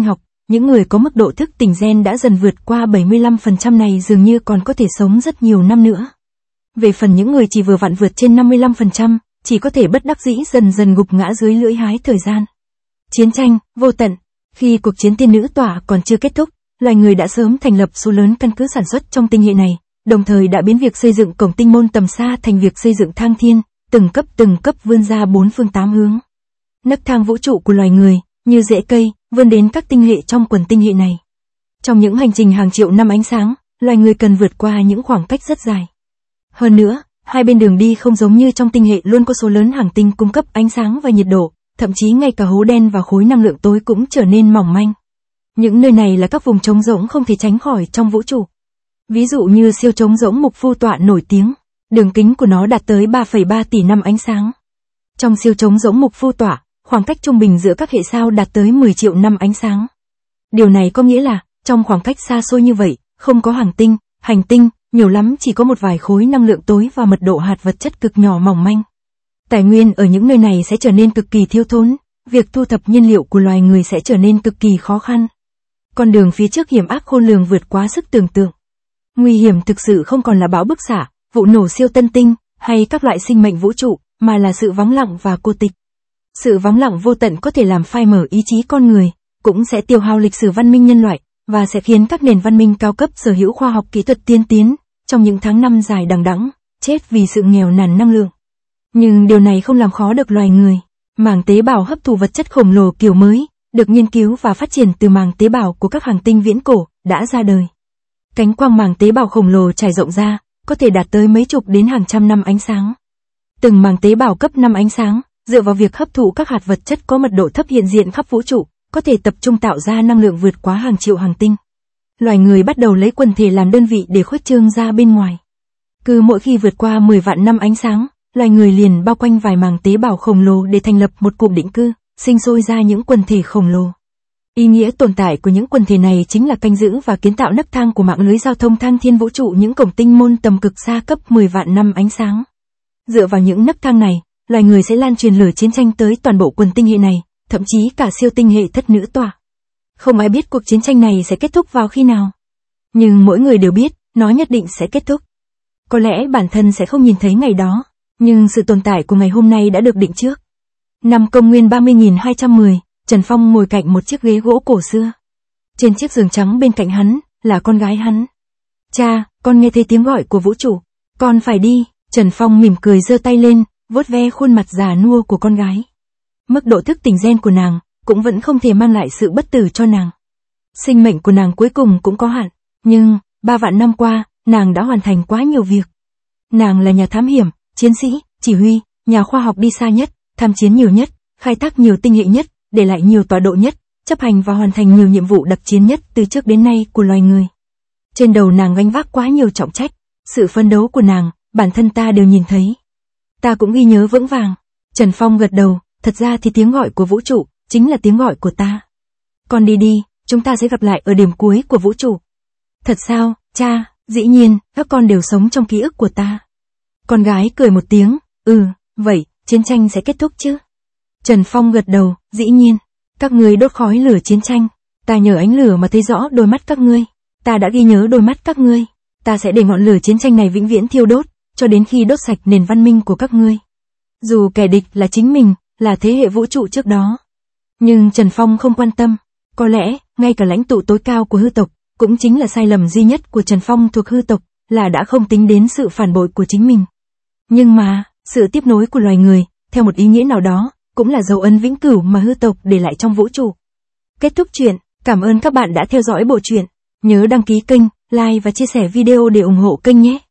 những người có mức độ thức tỉnh gen đã dần vượt qua 75% này dường như còn có thể sống rất nhiều năm nữa. Về phần những người chỉ vừa vặn vượt trên 55%, chỉ có thể bất đắc dĩ dần dần gục ngã dưới lưỡi hái thời gian. Chiến tranh, vô tận. Khi cuộc chiến tiên nữ tỏa còn chưa kết thúc, loài người đã sớm thành lập số lớn căn cứ sản xuất trong tinh hệ này, đồng thời đã biến việc xây dựng cổng tinh môn tầm xa thành việc xây dựng thang thiên, từng cấp vươn ra bốn phương tám hướng. Nấc thang vũ trụ của loài người, như rễ cây, vươn đến các tinh hệ trong quần tinh hệ này. Trong những hành trình hàng triệu năm ánh sáng, loài người cần vượt qua những khoảng cách rất dài. Hơn nữa, hai bên đường đi không giống như trong tinh hệ luôn có số lớn hành tinh cung cấp ánh sáng và nhiệt độ, thậm chí ngay cả hố đen và khối năng lượng tối cũng trở nên mỏng manh. Những nơi này là các vùng trống rỗng không thể tránh khỏi trong vũ trụ. Ví dụ như siêu trống rỗng Mục Phu Tọa nổi tiếng, đường kính của nó đạt tới 3,3 tỷ năm ánh sáng. Trong siêu trống rỗng Mục Phu Tọa, khoảng cách trung bình giữa các hệ sao đạt tới 10 triệu năm ánh sáng. Điều này có nghĩa là, trong khoảng cách xa xôi như vậy, không có hành tinh, nhiều lắm chỉ có một vài khối năng lượng tối và mật độ hạt vật chất cực nhỏ mỏng manh. Tài nguyên ở những nơi này sẽ trở nên cực kỳ thiếu thốn, việc thu thập nhiên liệu của loài người sẽ trở nên cực kỳ khó khăn. Con đường phía trước hiểm ác khôn lường vượt quá sức tưởng tượng. Nguy hiểm thực sự không còn là bão bức xạ, vụ nổ siêu tân tinh, hay các loại sinh mệnh vũ trụ, mà là sự vắng lặng và cô tịch. Sự vắng lặng vô tận có thể làm phai mở ý chí con người, cũng sẽ tiêu hao lịch sử văn minh nhân loại, và sẽ khiến các nền văn minh cao cấp sở hữu khoa học kỹ thuật tiên tiến, trong những tháng năm dài đằng đẵng, chết vì sự nghèo nàn năng lượng. Nhưng điều này không làm khó được loài người. Màng tế bào hấp thụ vật chất khổng lồ kiểu mới, được nghiên cứu và phát triển từ màng tế bào của các hành tinh viễn cổ, đã ra đời. Cánh quang màng tế bào khổng lồ trải rộng ra, có thể đạt tới mấy chục đến hàng trăm năm ánh sáng. Từng màng tế bào cấp 5 ánh sáng, dựa vào việc hấp thụ các hạt vật chất có mật độ thấp hiện diện khắp vũ trụ, có thể tập trung tạo ra năng lượng vượt quá hàng triệu hành tinh. Loài người bắt đầu lấy quần thể làm đơn vị để khuếch trương ra bên ngoài. Cứ mỗi khi vượt qua 10 vạn năm ánh sáng, loài người liền bao quanh vài màng tế bào khổng lồ để thành lập một cụm định cư, sinh sôi ra những quần thể khổng lồ. Ý nghĩa tồn tại của những quần thể này chính là canh giữ và kiến tạo nấc thang của mạng lưới giao thông thang thiên vũ trụ, những cổng tinh môn tầm cực xa cấp 10 vạn năm ánh sáng. Dựa vào những nấc thang này, loài người sẽ lan truyền lửa chiến tranh tới toàn bộ quần tinh hệ này, thậm chí cả siêu tinh hệ thất nữ tọa. Không ai biết cuộc chiến tranh này sẽ kết thúc vào khi nào. Nhưng mỗi người đều biết, nó nhất định sẽ kết thúc. Có lẽ bản thân sẽ không nhìn thấy ngày đó, nhưng sự tồn tại của ngày hôm nay đã được định trước. Năm Công nguyên 30.210, Trần Phong ngồi cạnh một chiếc ghế gỗ cổ xưa. Trên chiếc giường trắng bên cạnh hắn, là con gái hắn. Cha, con nghe thấy tiếng gọi của vũ trụ. Con phải đi. Trần Phong mỉm cười giơ tay lên, vuốt ve khuôn mặt già nua của con gái. Mức độ thức tỉnh gen của nàng, cũng vẫn không thể mang lại sự bất tử cho nàng. Sinh mệnh của nàng cuối cùng cũng có hạn, nhưng, 3 vạn năm qua, nàng đã hoàn thành quá nhiều việc. Nàng là nhà thám hiểm, chiến sĩ, chỉ huy, nhà khoa học đi xa nhất, tham chiến nhiều nhất, khai thác nhiều tinh hệ nhất, để lại nhiều tọa độ nhất, chấp hành và hoàn thành nhiều nhiệm vụ đặc chiến nhất từ trước đến nay của loài người. Trên đầu nàng gánh vác quá nhiều trọng trách, sự phấn đấu của nàng, bản thân ta đều nhìn thấy. Ta cũng ghi nhớ vững vàng. Trần Phong gật đầu, thật ra thì tiếng gọi của vũ trụ, chính là tiếng gọi của ta. Con đi đi, chúng ta sẽ gặp lại ở điểm cuối của vũ trụ. Thật sao, cha, dĩ nhiên, các con đều sống trong ký ức của ta. Con gái cười một tiếng, vậy, chiến tranh sẽ kết thúc chứ? Trần Phong gật đầu, dĩ nhiên. Các ngươi đốt khói lửa chiến tranh, ta nhờ ánh lửa mà thấy rõ đôi mắt các ngươi. Ta đã ghi nhớ đôi mắt các ngươi. Ta sẽ để ngọn lửa chiến tranh này vĩnh viễn thiêu đốt, cho đến khi đốt sạch nền văn minh của các ngươi. Dù kẻ địch là chính mình, là thế hệ vũ trụ trước đó. Nhưng Trần Phong không quan tâm. Có lẽ, ngay cả lãnh tụ tối cao của hư tộc, cũng chính là sai lầm duy nhất của Trần Phong thuộc hư tộc, là đã không tính đến sự phản bội của chính mình. Nhưng mà, sự tiếp nối của loài người, theo một ý nghĩa nào đó, cũng là dấu ấn vĩnh cửu mà hư tộc để lại trong vũ trụ. Kết thúc chuyện, cảm ơn các bạn đã theo dõi bộ truyện. Nhớ đăng ký kênh, like và chia sẻ video để ủng hộ kênh nhé.